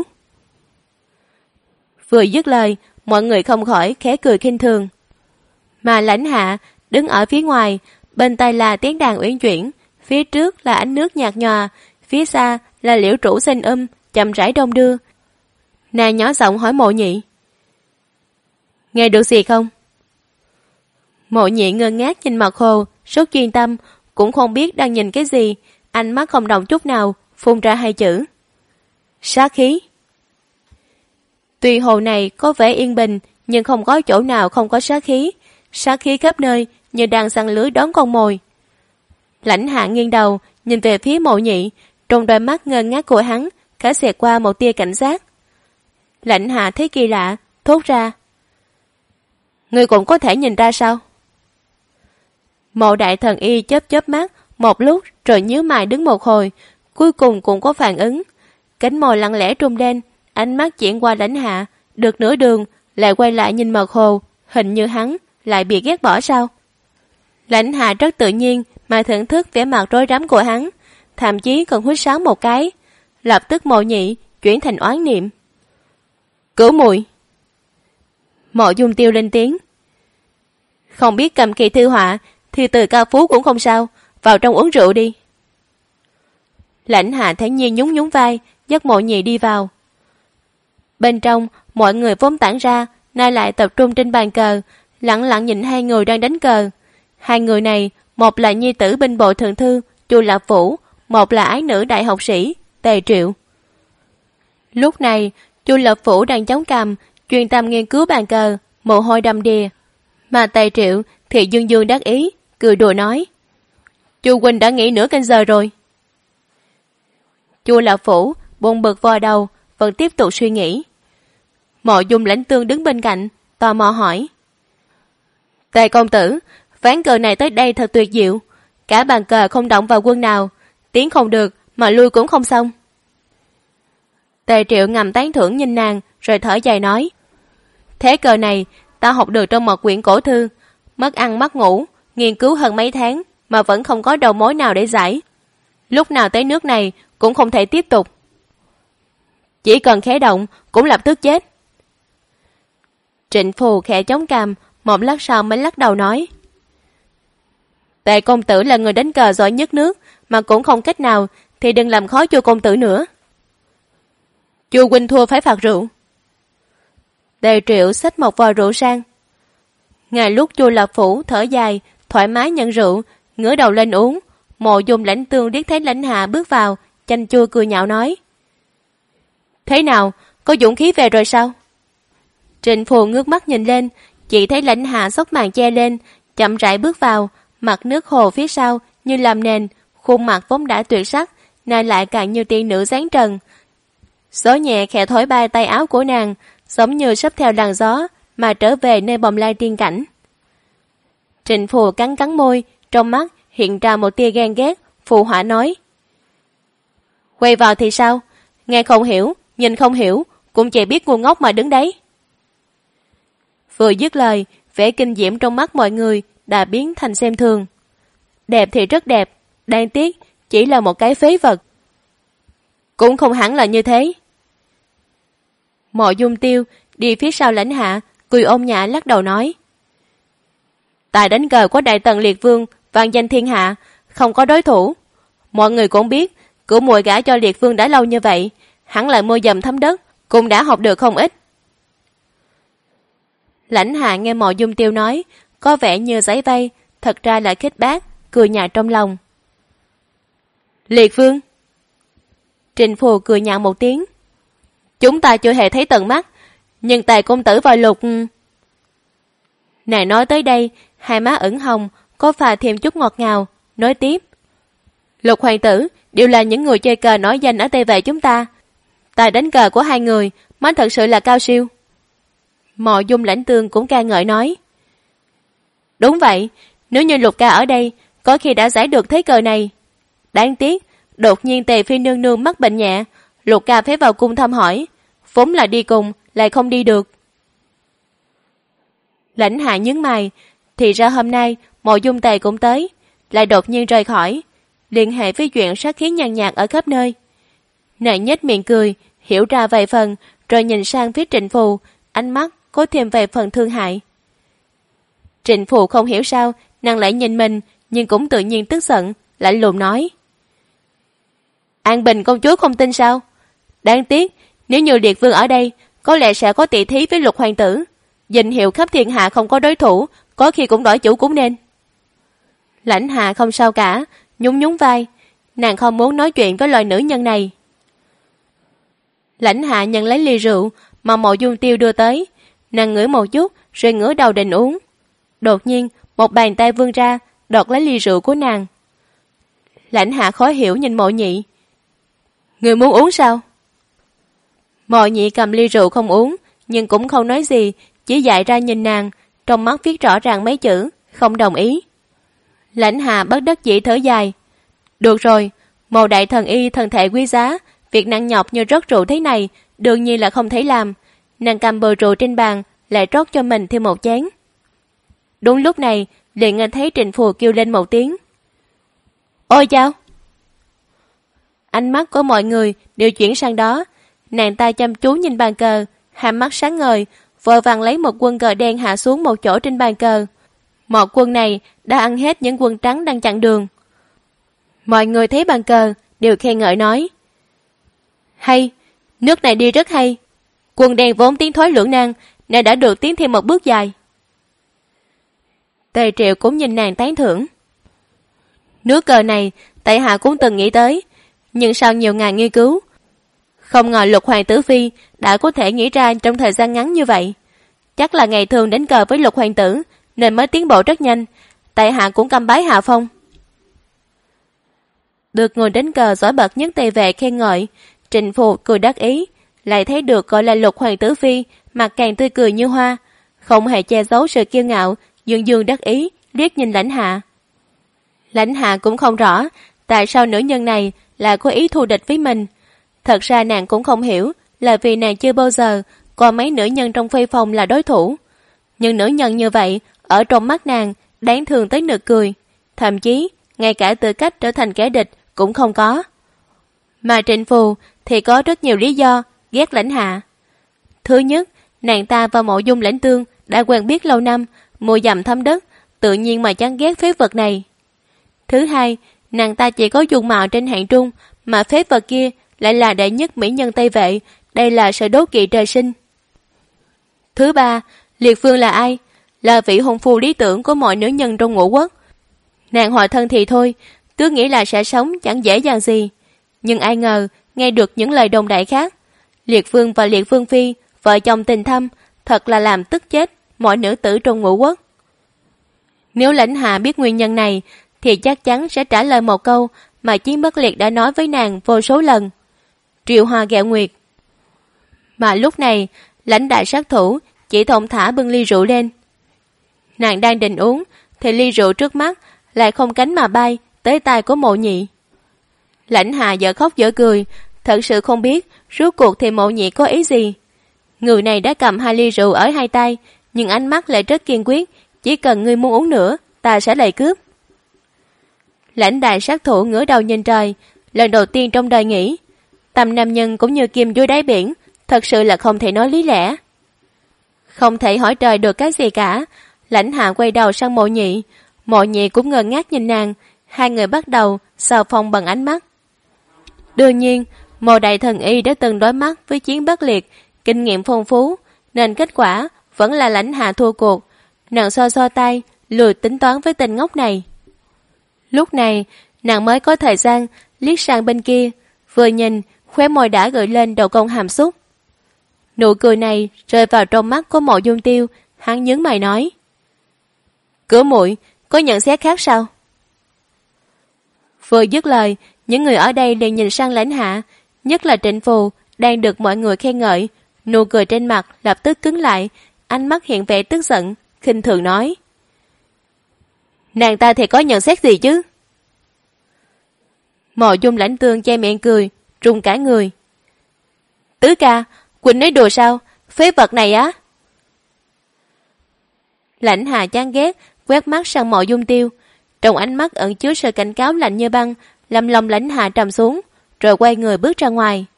Vừa dứt lời, mọi người không khỏi khẽ cười khinh thường. Mà Lãnh Hạ đứng ở phía ngoài, bên tai là tiếng đàn uyển chuyển, phía trước là ánh nước nhạt nhòa, phía xa là liễu trụ xanh chậm rãi đông đưa. Nàng nhỏ giọng hỏi Mộ Nhị. Nghe được gì không? Mộ Nhị ngơ ngác nhìn mặt hồ, rất chuyên tâm, cũng không biết đang nhìn cái gì, ánh mắt không động chút nào, phun ra hai chữ. Sát khí. Tuy hồ này có vẻ yên bình, nhưng không có chỗ nào không có sát khí khắp nơi, như đang săn lưới đón con mồi. Lãnh Hạ nghiêng đầu, nhìn về phía Mộ Nhị, trong đôi mắt ngơ ngác của hắn, khẽ xẹt qua một tia cảnh giác. Lãnh Hạ thấy kỳ lạ, thốt ra. Ngươi cũng có thể nhìn ra sao? Mộ Đại Thần Y chớp mắt, một lúc rồi nhíu mày đứng một hồi, cuối cùng cũng có phản ứng. Cánh môi lặng lẽ trung đen, ánh mắt chuyển qua Lãnh Hạ, được nửa đường, lại quay lại nhìn mặt hồ, hình như hắn lại bị ghét bỏ sao? Lãnh Hạ rất tự nhiên mà thưởng thức vẻ mặt rối rắm của hắn, thậm chí còn huýt sáo một cái, lập tức Mộ Nhị chuyển thành oán niệm. Cửu muội. Mộ Dung Tiêu lên tiếng. Không biết cầm kỳ thư họa thì từ ca phú cũng không sao, vào trong uống rượu đi. Lãnh Hạ thản nhiên nhún nhún vai, dắt Mộ Nhị đi vào. Bên trong, mọi người vốn tản ra, nay lại tập trung trên bàn cờ, lặng lặng nhìn hai người đang đánh cờ. Hai người này, một là nhi tử binh bộ thượng thư Chu Lập Vũ, một là ái nữ đại học sĩ Tề Triệu. Lúc này, Chu Lập Vũ đang chống cằm, chuyên tâm nghiên cứu bàn cờ, mồ hôi đầm đìa. Mà Tề Triệu thì dương dương đắc ý, cười đùa nói. Chu huynh đã nghỉ nửa canh giờ rồi. Chu Lập Vũ buồn bực vò đầu, vẫn tiếp tục suy nghĩ. Mộ Dung Lãnh Tương đứng bên cạnh, tò mò hỏi. Tề công tử, ván cờ này tới đây thật tuyệt diệu. Cả bàn cờ không động vào quân nào, tiến không được mà lui cũng không xong. Tề Triệu ngầm tán thưởng nhìn nàng, rồi thở dài nói. Thế cờ này ta học được trong một quyển cổ thư, mất ăn mất ngủ, nghiên cứu hơn mấy tháng mà vẫn không có đầu mối nào để giải. Lúc nào tới nước này cũng không thể tiếp tục. Chỉ cần khé động cũng lập tức chết. Trịnh Phù khẽ chống cằm, một lát sau mới lắc đầu nói. Tề công tử là người đánh cờ giỏi nhất nước, mà cũng không cách nào, thì đừng làm khó Chu công tử nữa. Chu huynh thua phải phạt rượu. Tề Triệu xách một vò rượu sang. Ngay lúc Chu Lập Phủ thở dài, thoải mái nhận rượu, ngửa đầu lên uống. Mộ Dung Lãnh Tương liếc thấy Lãnh Hạ bước vào, chanh chua cười nhạo nói: Thế nào, có dũng khí về rồi sao? Trịnh Phù ngước mắt nhìn lên, chỉ thấy Lãnh Hạ xốc màn che lên, chậm rãi bước vào, mặt nước hồ phía sau như làm nền, khuôn mặt vốn đã tuyệt sắc, nay lại càng như tiên nữ dáng trần. Gió nhẹ khẽ thổi bay tay áo của nàng, giống như sắp theo làn gió mà trở về nơi bồng lai tiên cảnh. Trịnh Phù cắn cắn môi, trong mắt hiện ra một tia ghen ghét, phụ họa nói: Quay vào thì sao? Nghe không hiểu, nhìn không hiểu, cũng chỉ biết ngu ngốc mà đứng đấy. Vừa dứt lời, vẻ kinh diễm trong mắt mọi người đã biến thành xem thường. Đẹp thì rất đẹp, đáng tiếc chỉ là một cái phế vật. Cũng không hẳn là như thế. Mộ Dung Tiêu đi phía sau Lãnh Hạ, cười ôm nhã lắc đầu nói: Tài đánh cờ của Đại Tần Liệt Vương vang danh thiên hạ, không có đối thủ. Mọi người cũng biết, cửu muội gả cho Liệt Vương đã lâu như vậy, hẳn là mưa dầm thấm đất, cũng đã học được không ít. Lãnh Hạ nghe Mộ Dung Tiêu nói, có vẻ như giấy vây, thật ra là khích bác, cười nhạt trong lòng. Liệt Vương. Trịnh Phù cười nhạo một tiếng. Chúng ta chưa hề thấy tận mắt, nhưng Tài công tử và Lục... Nàng nói tới đây, hai má ửng hồng, có pha thêm chút ngọt ngào, nói tiếp. Lục hoàng tử đều là những người chơi cờ nổi danh ở Tây Vệ chúng ta. Tài đánh cờ của hai người mới thật sự là cao siêu. Mộ Dung Lãnh Tương cũng ca ngợi nói. Đúng vậy, nếu như Lục ca ở đây, có khi đã giải được thế cờ này. Đáng tiếc, đột nhiên Tề Phi nương nương mắc bệnh nhẹ, Lục ca phải vào cung thăm hỏi, vốn là đi cùng, lại không đi được. Lãnh Hạ nhướng mày, thì ra hôm nay Mộ Dung Tề cũng tới, lại đột nhiên rời khỏi, liên hệ với chuyện sát khí nhàn nhạt ở khắp nơi. Nàng nhếch miệng cười, hiểu ra vài phần, rồi nhìn sang phía Trịnh Phù, ánh mắt có thêm vài phần thương hại. Trịnh Phù không hiểu sao nàng lại nhìn mình, nhưng cũng tự nhiên tức giận, lạnh lùng nói: An Bình công chúa không tin sao? Đáng tiếc, nếu như Liệt Vương ở đây, có lẽ sẽ có tỷ thí với Lục hoàng tử. Danh hiệu khắp thiên hạ không có đối thủ, có khi cũng đổi chủ cũng nên. Lãnh Hạ không sao cả, nhún nhún vai, nàng không muốn nói chuyện với loài nữ nhân này. Lãnh Hạ nhận lấy ly rượu mà Mộ Dung Tiêu đưa tới, nàng ngửi một chút rồi ngửa đầu định uống. Đột nhiên một bàn tay vươn ra đoạt lấy ly rượu của nàng. Lãnh Hạ khó hiểu nhìn Mộ Nhị. Người muốn uống sao? Mộ Nhị cầm ly rượu không uống, nhưng cũng không nói gì, chỉ dại ra nhìn nàng, trong mắt viết rõ ràng mấy chữ không đồng ý. Lãnh Hạ bất đắc dĩ thở dài. Được rồi, Mộ đại thần y thần thể quý giá, việc nặng nhọc như rót rượu thế này đương nhiên là không thể làm. Nàng cầm bầu rượu trên bàn, lại rót cho mình thêm một chén. Đúng lúc này liền nghe thấy Trịnh Phù kêu lên một tiếng. Ôi chao! Ánh mắt của mọi người đều chuyển sang đó. Nàng ta chăm chú nhìn bàn cờ, hai mắt sáng ngời, vội vàng lấy một quân cờ đen hạ xuống một chỗ trên bàn cờ. Một quân này đã ăn hết những quân trắng đang chặn đường. Mọi người thấy bàn cờ đều khen ngợi nói: Hay, nước này đi rất hay. Quân đen vốn tiến thoái lưỡng nan, nay đã được tiến thêm một bước dài. Tề Triệu cũng nhìn nàng tán thưởng. Nước cờ này tại hạ cũng từng nghĩ tới, nhưng sau nhiều ngày nghiên cứu, không ngờ Lục hoàng tử phi đã có thể nghĩ ra trong thời gian ngắn như vậy. Chắc là ngày thường đánh cờ với Lục hoàng tử nên mới tiến bộ rất nhanh. Tại hạ cũng căm bái hạ phong. Được người đánh cờ giỏi bậc nhất Tề Vệ khen ngợi, Trịnh Phù cười đắc ý, lại thấy được gọi là Lục hoàng tử phi, mặt càng tươi cười như hoa, không hề che giấu sự kiêu ngạo, dương dương đắc ý liếc nhìn Lãnh Hạ. Lãnh Hạ cũng không rõ tại sao nữ nhân này lại có ý thù địch với mình. Thật ra nàng cũng không hiểu là vì nàng chưa bao giờ coi mấy nữ nhân trong phi phòng là đối thủ. Nhưng nữ nhân như vậy ở trong mắt nàng đáng thương tới nực cười, thậm chí ngay cả tư cách trở thành kẻ địch cũng không có. Mà Trịnh Phù thì có rất nhiều lý do ghét Lãnh Hạ. Thứ nhất, nàng ta và Mộ Dung Lãnh Tương đã quen biết lâu năm, mùa dầm thấm đất, tự nhiên mà chán ghét phế vật này. Thứ hai, nàng ta chỉ có dung mạo trên hạng trung, mà phế vật kia lại là đệ nhất mỹ nhân Tây Vệ, đây là sự đố kỵ trời sinh. Thứ ba, Liệt Vương là ai? Là vị hôn phu lý tưởng của mọi nữ nhân trong ngũ quốc. Nàng hòa thân thì thôi, cứ nghĩ là sẽ sống chẳng dễ dàng gì. Nhưng ai ngờ, nghe được những lời đồn đại khác. Liệt Vương và Liệt Vương Phi, vợ chồng tình thâm, thật là làm tức chết mọi nữ tử trong ngũ quốc. Nếu Lãnh Hạ biết nguyên nhân này, thì chắc chắn sẽ trả lời một câu mà Chiến Bất Liệt đã nói với nàng vô số lần. Triệu Hoa ghẹo nguyệt. Mà lúc này, Lãnh đại sát thủ chỉ thong thả bưng ly rượu lên. Nàng đang định uống, thì ly rượu trước mắt lại không cánh mà bay tới tai của Mộ Nhị. Lãnh Hạ dở khóc dở cười, thật sự không biết rốt cuộc thì Mộ Nhị có ý gì. Người này đã cầm 2 ly rượu ở 2 tay, nhưng ánh mắt lại rất kiên quyết, chỉ cần ngươi muốn uống nữa, ta sẽ lại cướp. Lãnh đại sát thủ ngửa đầu nhìn trời, lần đầu tiên trong đời nghĩ, tâm nam nhân cũng như kim dưới đáy biển, thật sự là không thể nói lý lẽ. Không thể hỏi trời được cái gì cả, Lãnh Hạ quay đầu sang Mộ Nhị, Mộ Nhị cũng ngơ ngác nhìn nàng, hai người bắt đầu xào phong bằng ánh mắt. Đương nhiên, Mộ đại thần y đã từng đối mắt với Chiến Bất Liệt, kinh nghiệm phong phú, nên kết quả vẫn là Lãnh Hạ thua cuộc. Nàng xoa tay, lười tính toán với tên ngốc này. Lúc này, nàng mới có thời gian liếc sang bên kia, vừa nhìn, khóe môi đã gợi lên đầu cong hàm xúc. Nụ cười này rơi vào trong mắt của Mộ Dung Tiêu, hắn nhướng mày nói: Cửa muội có nhận xét khác sao? Vừa dứt lời, những người ở đây liền nhìn sang Lãnh Hạ, nhất là Trịnh Phù đang được mọi người khen ngợi, nụ cười trên mặt lập tức cứng lại, ánh mắt hiện vẻ tức giận, khinh thường nói: Nàng ta thì có nhận xét gì chứ? Mộ Dung Lãnh Tương che miệng cười, run cả người. Tứ ca, Quỳnh nói đùa sao? Phế vật này á! Lãnh Hạ chán ghét, quét mắt sang Mộ Dung Tiêu, trong ánh mắt ẩn chứa sự cảnh cáo lạnh như băng, làm lòng Lãnh Hạ trầm xuống, rồi quay người bước ra ngoài.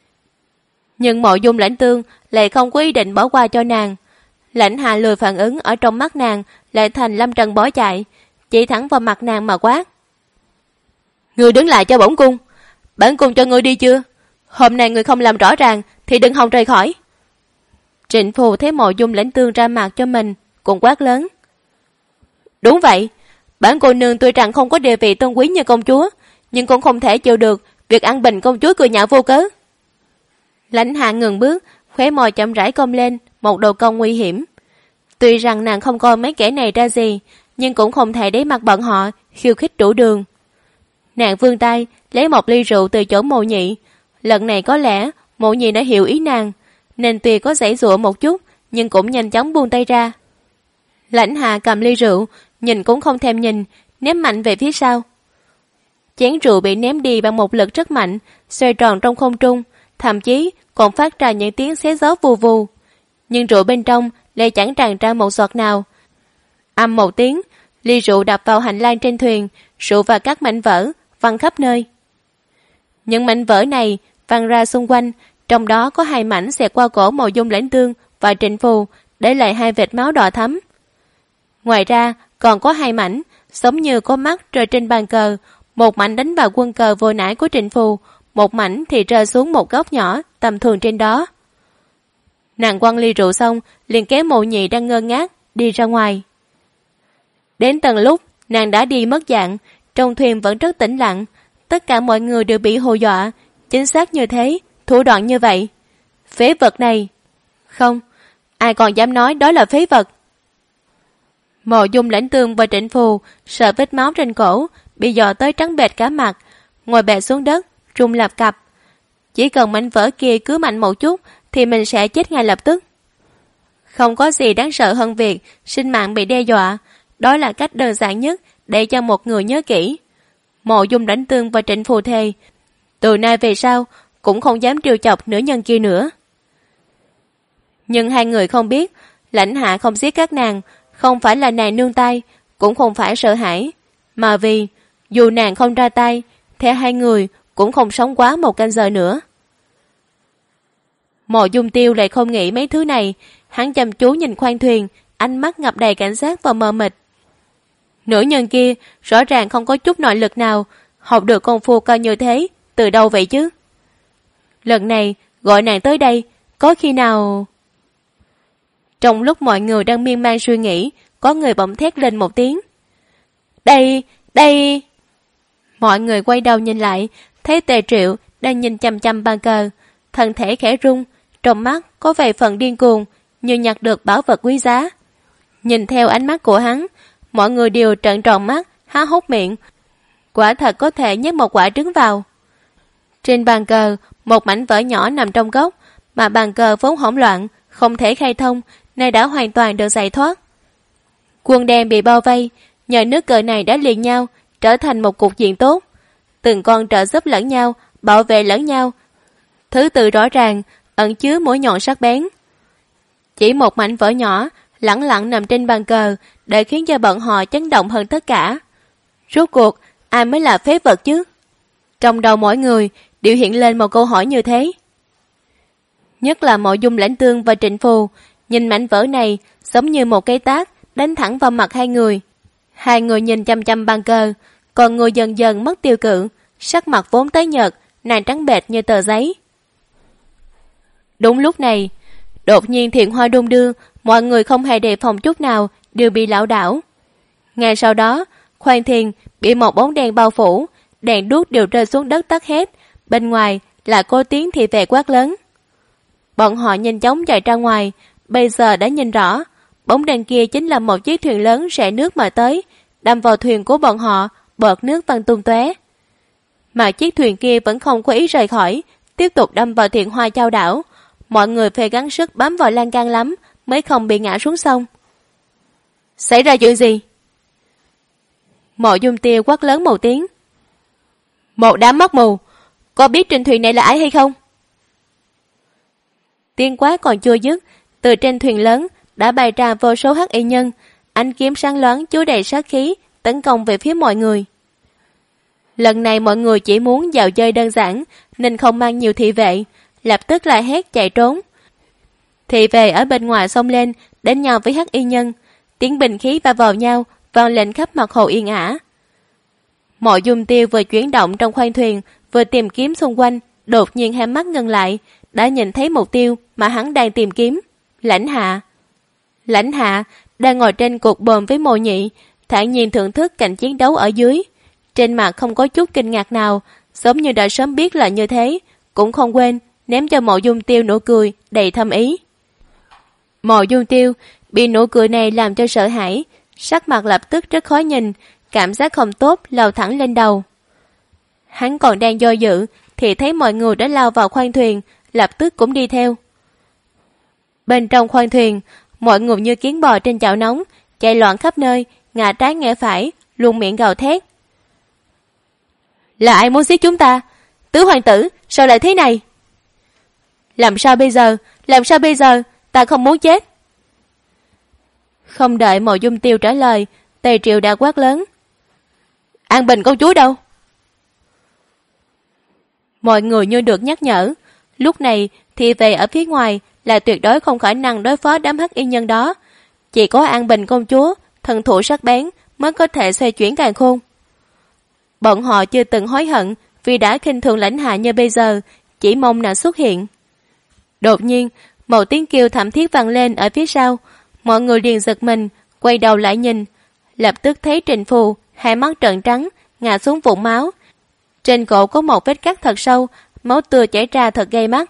Nhưng Mộ Dung Lãnh Tương lại không có ý định bỏ qua cho nàng. Lãnh Hạ lười phản ứng ở trong mắt nàng, lại thành lâm trần bỏ chạy, chỉ thẳng vào mặt nàng mà quát: Ngươi đứng lại cho bổn cung, bản cung cho ngươi đi chưa? Hôm nay ngươi không làm rõ ràng thì đừng hòng rời khỏi. Trịnh Phù thấy Mộ Dung Lãnh Tương ra mặt cho mình, cũng quát lớn: Đúng vậy, bản cô nương tuy rằng không có địa vị tôn quý như công chúa, nhưng cũng không thể chịu được việc ăn bình công chúa cười nhạo vô cớ. Lãnh Hạ ngừng bước, khóe môi chậm rãi cong lên một độ cong nguy hiểm. Tuy rằng nàng không coi mấy kẻ này ra gì, nhưng cũng không thể để mặt bọn họ khiêu khích đủ đường. Nàng vươn tay lấy một ly rượu từ chỗ Mộ Nhị. Lần này có lẽ Mộ Nhị đã hiểu ý nàng, nên tuy có giãy giụa một chút, nhưng cũng nhanh chóng buông tay ra. Lãnh Hạ cầm ly rượu, nhìn cũng không thèm nhìn, ném mạnh về phía sau. Chén rượu bị ném đi bằng một lực rất mạnh, xoay tròn trong không trung, thậm chí còn phát ra những tiếng xé gió vù vù. Nhưng rượu bên trong lại chẳng tràn ra một giọt nào. Âm một tiếng, ly rượu đập vào hành lang trên thuyền, rượu và các mảnh vỡ văng khắp nơi. Những mảnh vỡ này văng ra xung quanh, trong đó có 2 mảnh xẹt qua cổ Mộ Dung Lãnh Tương và Trịnh Phù, để lại 2 vệt máu đỏ thắm. Ngoài ra còn có 2 mảnh giống như có mắt rơi trên bàn cờ, một mảnh đánh vào quân cờ vừa nãy của Trịnh Phù, một mảnh thì rơi xuống một góc nhỏ tầm thường trên đó. Nàng quăng ly rượu xong, liền kéo Mộ Nhị đang ngơ ngác đi ra ngoài. Đến tận lúc nàng đã đi mất dạng, trong thuyền vẫn rất tĩnh lặng, tất cả mọi người đều bị hù dọa. Chính xác như thế, thủ đoạn như vậy. Phế vật này! Không, ai còn dám nói đó là phế vật. Mộ Dung Lãnh Tương và Trịnh Phù sợ vết máu trên cổ bị dọa tới trắng bệch cả mặt, ngồi bệt xuống đất, run lập cập. Chỉ cần mảnh vỡ kia cứ mạnh một chút thì mình sẽ chết ngay lập tức. Không có gì đáng sợ hơn việc sinh mạng bị đe dọa, đó là cách đơn giản nhất để cho một người nhớ kỹ. Mộ Dung Lãnh Tương và Trịnh Phù thề, từ nay về sau cũng không dám trêu chọc nữ nhân kia nữa. Nhưng hai người không biết, Lãnh Hạ không giết các nàng, không phải là nàng nương tay, cũng không phải sợ hãi, mà vì dù nàng không ra tay, thì hai người cũng không sống quá 1 canh giờ nữa. Mộ Dung Tiêu lại không nghĩ mấy thứ này, hắn chăm chú nhìn khoang thuyền, ánh mắt ngập đầy cảnh giác và mờ mịt. Nữ nhân kia rõ ràng không có chút nội lực nào, học được công phu cao như thế, từ đâu vậy chứ? Lần này gọi nàng tới đây, có khi nào... Trong lúc mọi người đang miên man suy nghĩ, có người bỗng thét lên một tiếng. Đây Đây... Mọi người quay đầu nhìn lại, thấy Tề Triệu đang nhìn chằm chằm bàn cờ, thân thể khẽ rung, trong mắt có vài phần điên cuồng, như nhặt được bảo vật quý giá. Nhìn theo ánh mắt của hắn, mọi người đều trợn tròn mắt, há hốc miệng. Quả thật có thể nhét một quả trứng vào. Trên bàn cờ, một mảnh vỡ nhỏ nằm trong góc, mà bàn cờ vốn hỗn loạn, không thể khai thông, nay đã hoàn toàn được giải thoát. Quân đen bị bao vây, nhờ nước cờ này đã liền nhau, trở thành một cục diện tốt. Từng con trợ giúp lẫn nhau, bảo vệ lẫn nhau. Thứ tự rõ ràng, ẩn chứa mũi nhọn sắc bén. Chỉ một mảnh vỡ nhỏ, lẳng lặng nằm trên bàn cờ, để khiến cho bọn họ chấn động hơn tất cả. Rốt cuộc, ai mới là phế vật chứ? Trong đầu mỗi người đều hiện lên một câu hỏi như thế. Nhất là Mộ Dung Lãnh Tương và Trịnh Phù, nhìn mảnh vỡ này giống như một cái tát đánh thẳng vào mặt hai người. Hai người nhìn chăm chăm bàn cờ, còn người dần dần mất tiêu cự, sắc mặt vốn tái nhợt, nàng trắng bệch như tờ giấy. Đúng lúc này, đột nhiên thiện hoa đung đưa, mọi người không hề đề phòng chút nào, đều bị lảo đảo. Ngay sau đó, khoan thiền bị một bóng đèn bao phủ, đèn đuốc đều rơi xuống đất tắt hết, bên ngoài là cô tiếng thị vệ quát lớn. Bọn họ nhanh chóng chạy ra ngoài, bây giờ đã nhìn rõ, bóng đèn kia chính là một chiếc thuyền lớn rẽ nước mà tới, đâm vào thuyền của bọn họ, bọt nước văng tung tóe. Mà chiếc thuyền kia vẫn không có ý rời khỏi, tiếp tục đâm vào thiện hoa châu đảo. Mọi người phải gắng sức bám vào lan can lắm mới không bị ngã xuống sông. Xảy ra chuyện gì? Mộ Dung Tiêu quát lớn một tiếng. Một đám mắt mù, có biết trên thuyền này là ai hay không? Tiếng quát còn chưa dứt, từ trên thuyền lớn đã bày ra vô số hắc y nhân, ánh kiếm sáng loáng chứa đầy sát khí, tấn công về phía mọi người. Lần này mọi người chỉ muốn dạo chơi đơn giản nên không mang nhiều thị vệ, lập tức la hét chạy trốn. Thị vệ ở bên ngoài xông lên đánh nhau với hắc y nhân, tiếng bình khí va vào nhau vang lên khắp mặt hồ yên ả. Mộ Dung Tiêu vừa chuyển động trong khoang thuyền, vừa tìm kiếm xung quanh, đột nhiên hai mắt ngưng lại, đã nhìn thấy mục tiêu mà hắn đang tìm kiếm. Lãnh Hạ. Lãnh Hạ đang ngồi trên cột bờm với Mộ Nhị, thản nhiên thưởng thức cảnh chiến đấu ở dưới. Trên mặt không có chút kinh ngạc nào, giống như đã sớm biết là như thế, cũng không quên ném cho Mộ Dung Tiêu nụ cười đầy thâm ý. Mộ Dung Tiêu bị nụ cười này làm cho sợ hãi, sắc mặt lập tức rất khó nhìn, cảm giác không tốt lao thẳng lên đầu. Hắn còn đang do dự thì thấy mọi người đã lao vào khoang thuyền, lập tức cũng đi theo. Bên trong khoang thuyền, mọi người như kiến bò trên chảo nóng, chạy loạn khắp nơi, ngả trái ngã phải, luôn miệng gào thét. Là ai muốn giết chúng ta? Tứ hoàng tử, sao lại thế này? Làm sao bây giờ? Làm sao bây giờ? Ta không muốn chết. Không đợi Mộ Dung Tiêu trả lời, Tề Triệu đã quát lớn. An Bình công chúa đâu? Mọi người như được nhắc nhở. Lúc này thì về ở phía ngoài là tuyệt đối không khả năng đối phó đám hắc y nhân đó. Chỉ có An Bình công chúa, thần thủ sắc bén mới có thể xoay chuyển càn khôn. Bọn họ chưa từng hối hận vì đã khinh thường Lãnh Hạ như bây giờ, chỉ mong nàng xuất hiện. Đột nhiên, một tiếng kêu thảm thiết vang lên ở phía sau. Mọi người liền giật mình, quay đầu lại nhìn, lập tức thấy Trịnh Phù hai mắt trợn trắng, ngã xuống vũng máu. Trên cổ có một vết cắt thật sâu, máu tươi chảy ra thật gây mắt.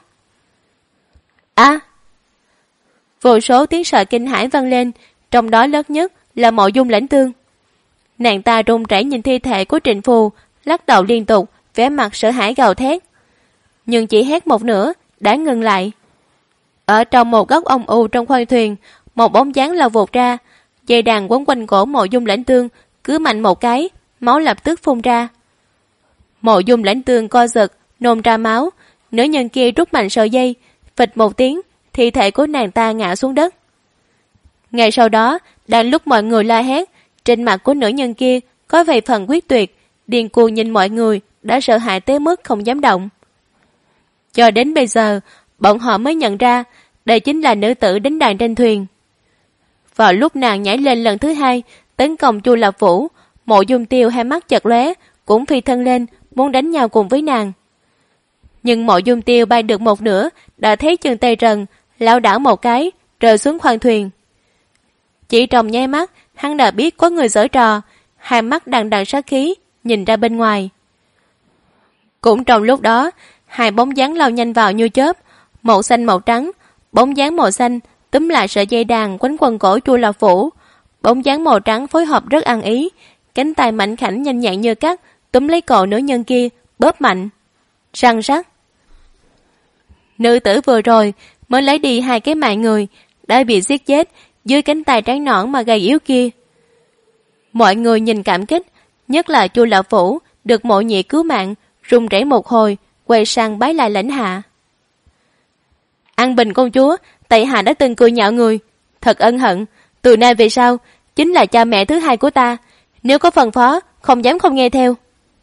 Vô số tiếng sợ kinh hãi vang lên, trong đó lớn nhất là Mộ Dung Lãnh Tương. Nàng ta run rẩy nhìn thi thể của Trịnh Phù, lắc đầu liên tục, vẻ mặt sợ hãi gào thét. Nhưng chỉ hét một nửa đã ngừng lại. Ở trong một góc âm u trong khoang thuyền, một bóng dáng lao vụt ra, dây đàn quấn quanh cổ Mộ Dung Lãnh Tương, cứ mạnh một cái, máu lập tức phun ra. Mộ Dung Lãnh Tương co giật, nôn ra máu, nữ nhân kia rút mạnh sợi dây, phịch một tiếng, thi thể của nàng ta ngã xuống đất. Ngay sau đó, đang lúc mọi người la hét, trên mặt của nữ nhân kia có vài phần quyết tuyệt, điên cuồng nhìn mọi người, đã sợ hãi tới mức không dám động. Cho đến bây giờ, bọn họ mới nhận ra đây chính là nữ tử đánh đàn trên thuyền. Vào lúc nàng nhảy lên lần thứ hai, tấn công Chu Lập Vũ, Mộ Dung Tiêu hai mắt chật lóe, cũng phi thân lên, muốn đánh nhau cùng với nàng. Nhưng Mộ Dung Tiêu bay được một nửa, đã thấy chân tay rần, lảo đảo một cái, rơi xuống khoang thuyền. Chỉ trong nháy mắt, hắn đã biết có người giở trò, hai mắt đằng đằng sát khí, nhìn ra bên ngoài. Cũng trong lúc đó, hai bóng dáng lao nhanh vào như chớp, màu xanh màu trắng, bóng dáng màu xanh túm lại sợi dây đàn quấn quần cổ Chu Lập Vũ, bóng dáng màu trắng phối hợp rất ăn ý, cánh tay mảnh khảnh nhanh nhẹn như cắt túm lấy cổ nữ nhân kia, bóp mạnh. Răng rắc. Nữ tử vừa rồi mới lấy đi hai cái mạng người, đã bị giết chết dưới cánh tay trắng nõn mà gầy yếu kia. Mọi người nhìn cảm kích, nhất là Chu Lập Vũ được Mộ Nhị cứu mạng, run rẩy một hồi, quay sang bái lại Lãnh Hạ. An Bình công chúa, tại hạ đã từng cười nhạo người, thật ân hận, từ nay về sau chính là cha mẹ thứ hai của ta, nếu có phân phó không dám không nghe theo.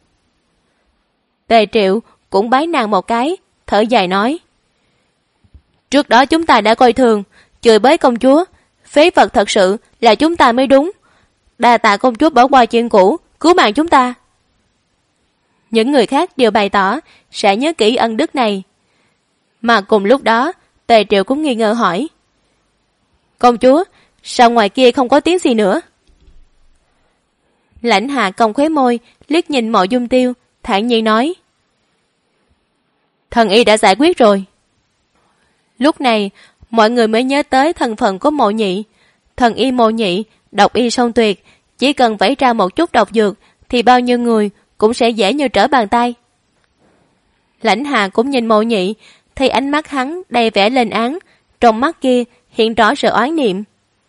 Tề Triệu cũng bái nàng một cái, thở dài nói: Trước đó chúng ta đã coi thường, chửi bới công chúa, phế vật thật sự là chúng ta mới đúng. Đa tạ công chúa bỏ qua chuyện cũ, cứu mạng chúng ta. Những người khác đều bày tỏ sẽ nhớ kỹ ân đức này. Mà cùng lúc đó, Tề Triệu cũng nghi ngờ hỏi: Công chúa, sao ngoài kia không có tiếng gì nữa? Lãnh Hạ cong khóe môi, liếc nhìn Mộ Dung Tiêu, thản nhiên nói: Thần y đã giải quyết rồi. Lúc này, mọi người mới nhớ tới thân phận của Mộ Nhị. Thần y Mộ Nhị, độc y song tuyệt, chỉ cần vẩy ra một chút độc dược thì bao nhiêu người cũng sẽ dễ như trở bàn tay. Lãnh Hạ cũng nhìn Mộ Nhị, thấy ánh mắt hắn đầy vẻ lên án, trong mắt kia hiện rõ sự oán niệm.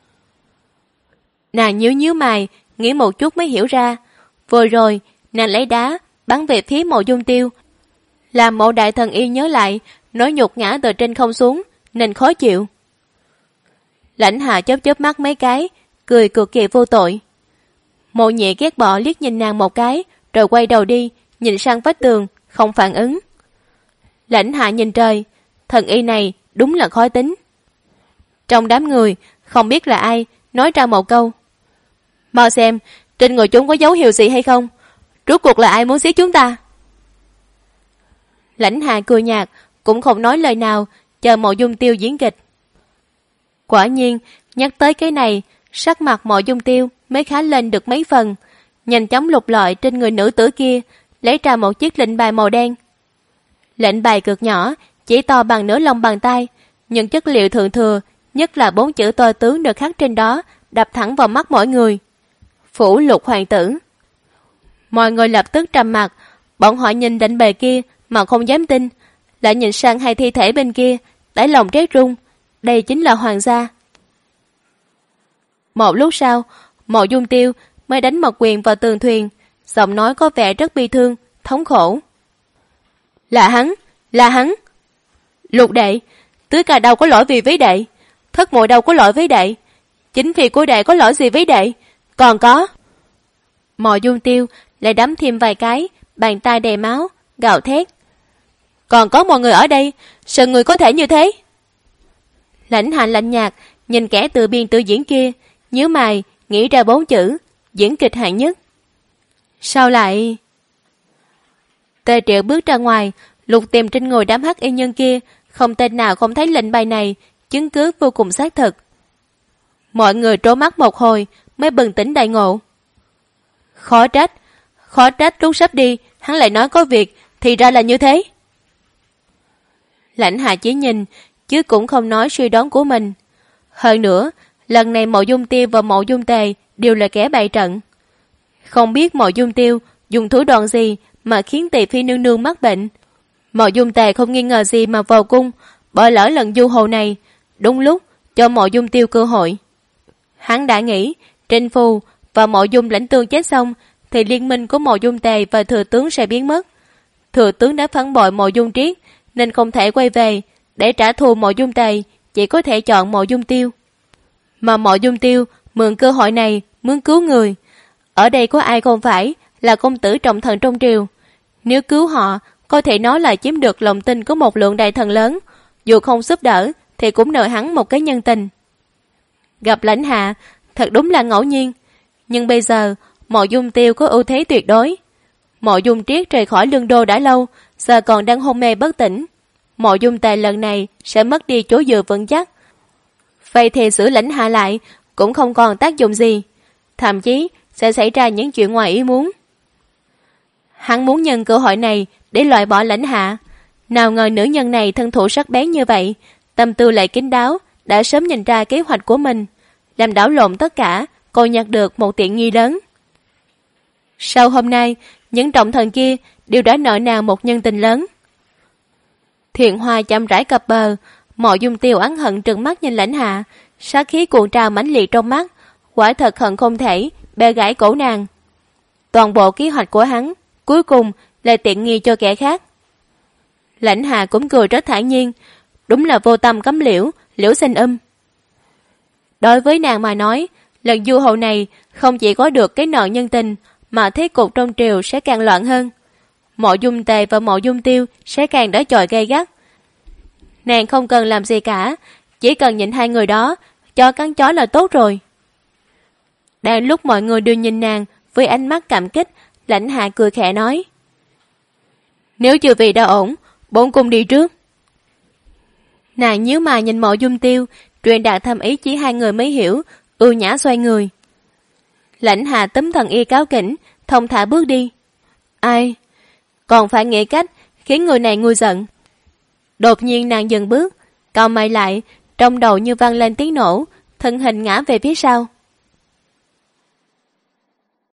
Nàng nhíu nhíu mày, nghĩ một chút mới hiểu ra. Vừa rồi, nàng lấy đá bắn về phía Mộ Dung Tiêu, làm Mộ đại thần y nhớ lại nỗi nhục ngã từ trên không xuống, nên khó chịu. Lãnh Hạ chớp chớp mắt mấy cái, cười cực kỳ vô tội. Mộ Nhị ghét bỏ liếc nhìn nàng một cái, rồi quay đầu đi, nhìn sang vách tường, không phản ứng. Lãnh Hạ nhìn trời, thần y này đúng là khó tính. Trong đám người, không biết là ai nói ra một câu: Mau xem, trên người chúng có dấu hiệu gì hay không? Rốt cuộc là ai muốn giết chúng ta? Lãnh Hạ cười nhạt, cũng không nói lời nào, chờ Mộ Dung Tiêu diễn kịch. Quả nhiên, nhắc tới cái này, sắc mặt Mộ Dung Tiêu mới khá lên được mấy phần, nhanh chóng lục lọi trên người nữ tử kia, lấy ra một chiếc lệnh bài màu đen. Lệnh bài cực nhỏ, chỉ to bằng nửa lòng bàn tay, nhưng chất liệu thượng thừa, nhất là 4 chữ to tướng được khắc trên đó, đập thẳng vào mắt mọi người: Phủ Lục Hoàng tử. Mọi người lập tức trầm mặt, bọn họ nhìn lệnh bài kia mà không dám tin, lại nhìn sang hai thi thể bên kia, đáy lòng rét run. Đây chính là hoàng gia. Một lúc sau, Mộ Dung Tiêu mới đánh một quyền vào tường thuyền, giọng nói có vẻ rất bi thương, thống khổ: Là hắn, là hắn. Lục đệ, tứ ca đâu có lỗi vì với đệ, thất muội đâu có lỗi với đệ, chính vì của đệ có lỗi gì với đệ, còn có. Mộ Dung Tiêu lại đấm thêm vài cái, bàn tay đầy máu, gào thét: Còn có mọi người ở đây, sao người có thể như thế? Lãnh Hạ lạnh nhạt nhìn kẻ tự biên tự diễn kia, nhíu mày nghĩ ra 4 chữ: diễn kịch hạng nhất. Sao lại? Tề Triệu bước ra ngoài, lục tìm trên người đám hắc y nhân kia, không tên nào không thấy lệnh bài này, chứng cứ vô cùng xác thực. Mọi người trố mắt một hồi mới bừng tỉnh đại ngộ. Khó trách lúc sắp đi hắn lại nói có việc, thì ra là như thế. Lãnh Hạ chỉ nhìn chứ cũng không nói suy đoán của mình. Hơn nữa, lần này Mộ Dung Tiêu và Mộ Dung Tề đều là kẻ bày trận. Không biết Mộ Dung Tiêu dùng thủ đoạn gì mà khiến Tỳ Phi nương nương mắc bệnh. Mộ Dung Tề không nghi ngờ gì mà vào cung, bỏ lỡ lần du hồ này, đúng lúc cho Mộ Dung Tiêu cơ hội. Hắn đã nghĩ Trinh Phù và Mộ Dung Lãnh Tương chết xong thì liên minh của Mộ Dung Tề và thừa tướng sẽ biến mất. Thừa tướng đã phản bội Mộ Dung Triết nên không thể quay về, để trả thù Mộ Dung Tề chỉ có thể chọn Mộ Dung Tiêu. Mà Mộ Dung Tiêu mượn cơ hội này muốn cứu người. Ở đây có ai không phải là công tử trọng thần trong triều? Nếu cứu họ, có thể nói là chiếm được lòng tin của một lượng đại thần lớn, dù không giúp đỡ thì cũng nợ hắn một cái nhân tình. Gặp Lãnh Hạ thật đúng là ngẫu nhiên, nhưng bây giờ Mộ Dung Tiêu có ưu thế tuyệt đối. Mộ Dung Triết rời khỏi Lương Đô đã lâu, giờ còn đang hôn mê bất tỉnh. Mộ Dung Tề lần này sẽ mất đi chỗ dựa vững chắc. Vậy thì xử Lãnh Hạ lại cũng không còn tác dụng gì, thậm chí sẽ xảy ra những chuyện ngoài ý muốn. Hắn muốn nhân cơ hội này để loại bỏ Lãnh Hạ. Nào ngờ nữ nhân này thân thủ sắc bén như vậy, tâm tư lại kín đáo, đã sớm nhìn ra kế hoạch của mình, làm đảo lộn tất cả, cô nhặt được một tiện nghi lớn. Sau hôm nay, những trọng thần kia đều đã nợ nàng một nhân tình lớn. Thiện Hoa chậm rãi cập bờ, Mộ Dung Tiêu oán hận trừng mắt nhìn Lãnh Hạ, sát khí cuồn trào mãnh liệt trong mắt, quả thật hận không thể bẻ gãy cổ nàng. Toàn bộ kế hoạch của hắn cuối cùng là tiện nghi cho kẻ khác. Lãnh Hạ cũng cười rất thản nhiên, đúng là vô tâm cấm liễu, liễu xanh. Đối với nàng mà nói, lần du hậu này không chỉ có được cái nợ nhân tình, mà thế cục trong triều sẽ càng loạn hơn. Mộ Dung Tề và Mộ Dung Tiêu sẽ càng đá chọi gay gắt. Nàng không cần làm gì cả, chỉ cần nhìn hai người đó, cho cắn chó là tốt rồi. Đang lúc mọi người đều nhìn nàng với ánh mắt cảm kích, Lãnh Hạ cười khẽ nói: Nếu chư vị đã ổn, bổn cung đi trước. Nàng nhíu mày nhìn Mộ Dung Tiêu, truyền đạt thâm ý chỉ hai người mới hiểu, ưu nhã xoay người. Lãnh Hạ túm thần y cáo kỉnh, thông thả bước đi. Ai? Còn phải nghĩ cách khiến người này nguôi giận. Đột nhiên nàng dừng bước, cau mày lại, trong đầu như vang lên tiếng nổ, thân hình ngã về phía sau.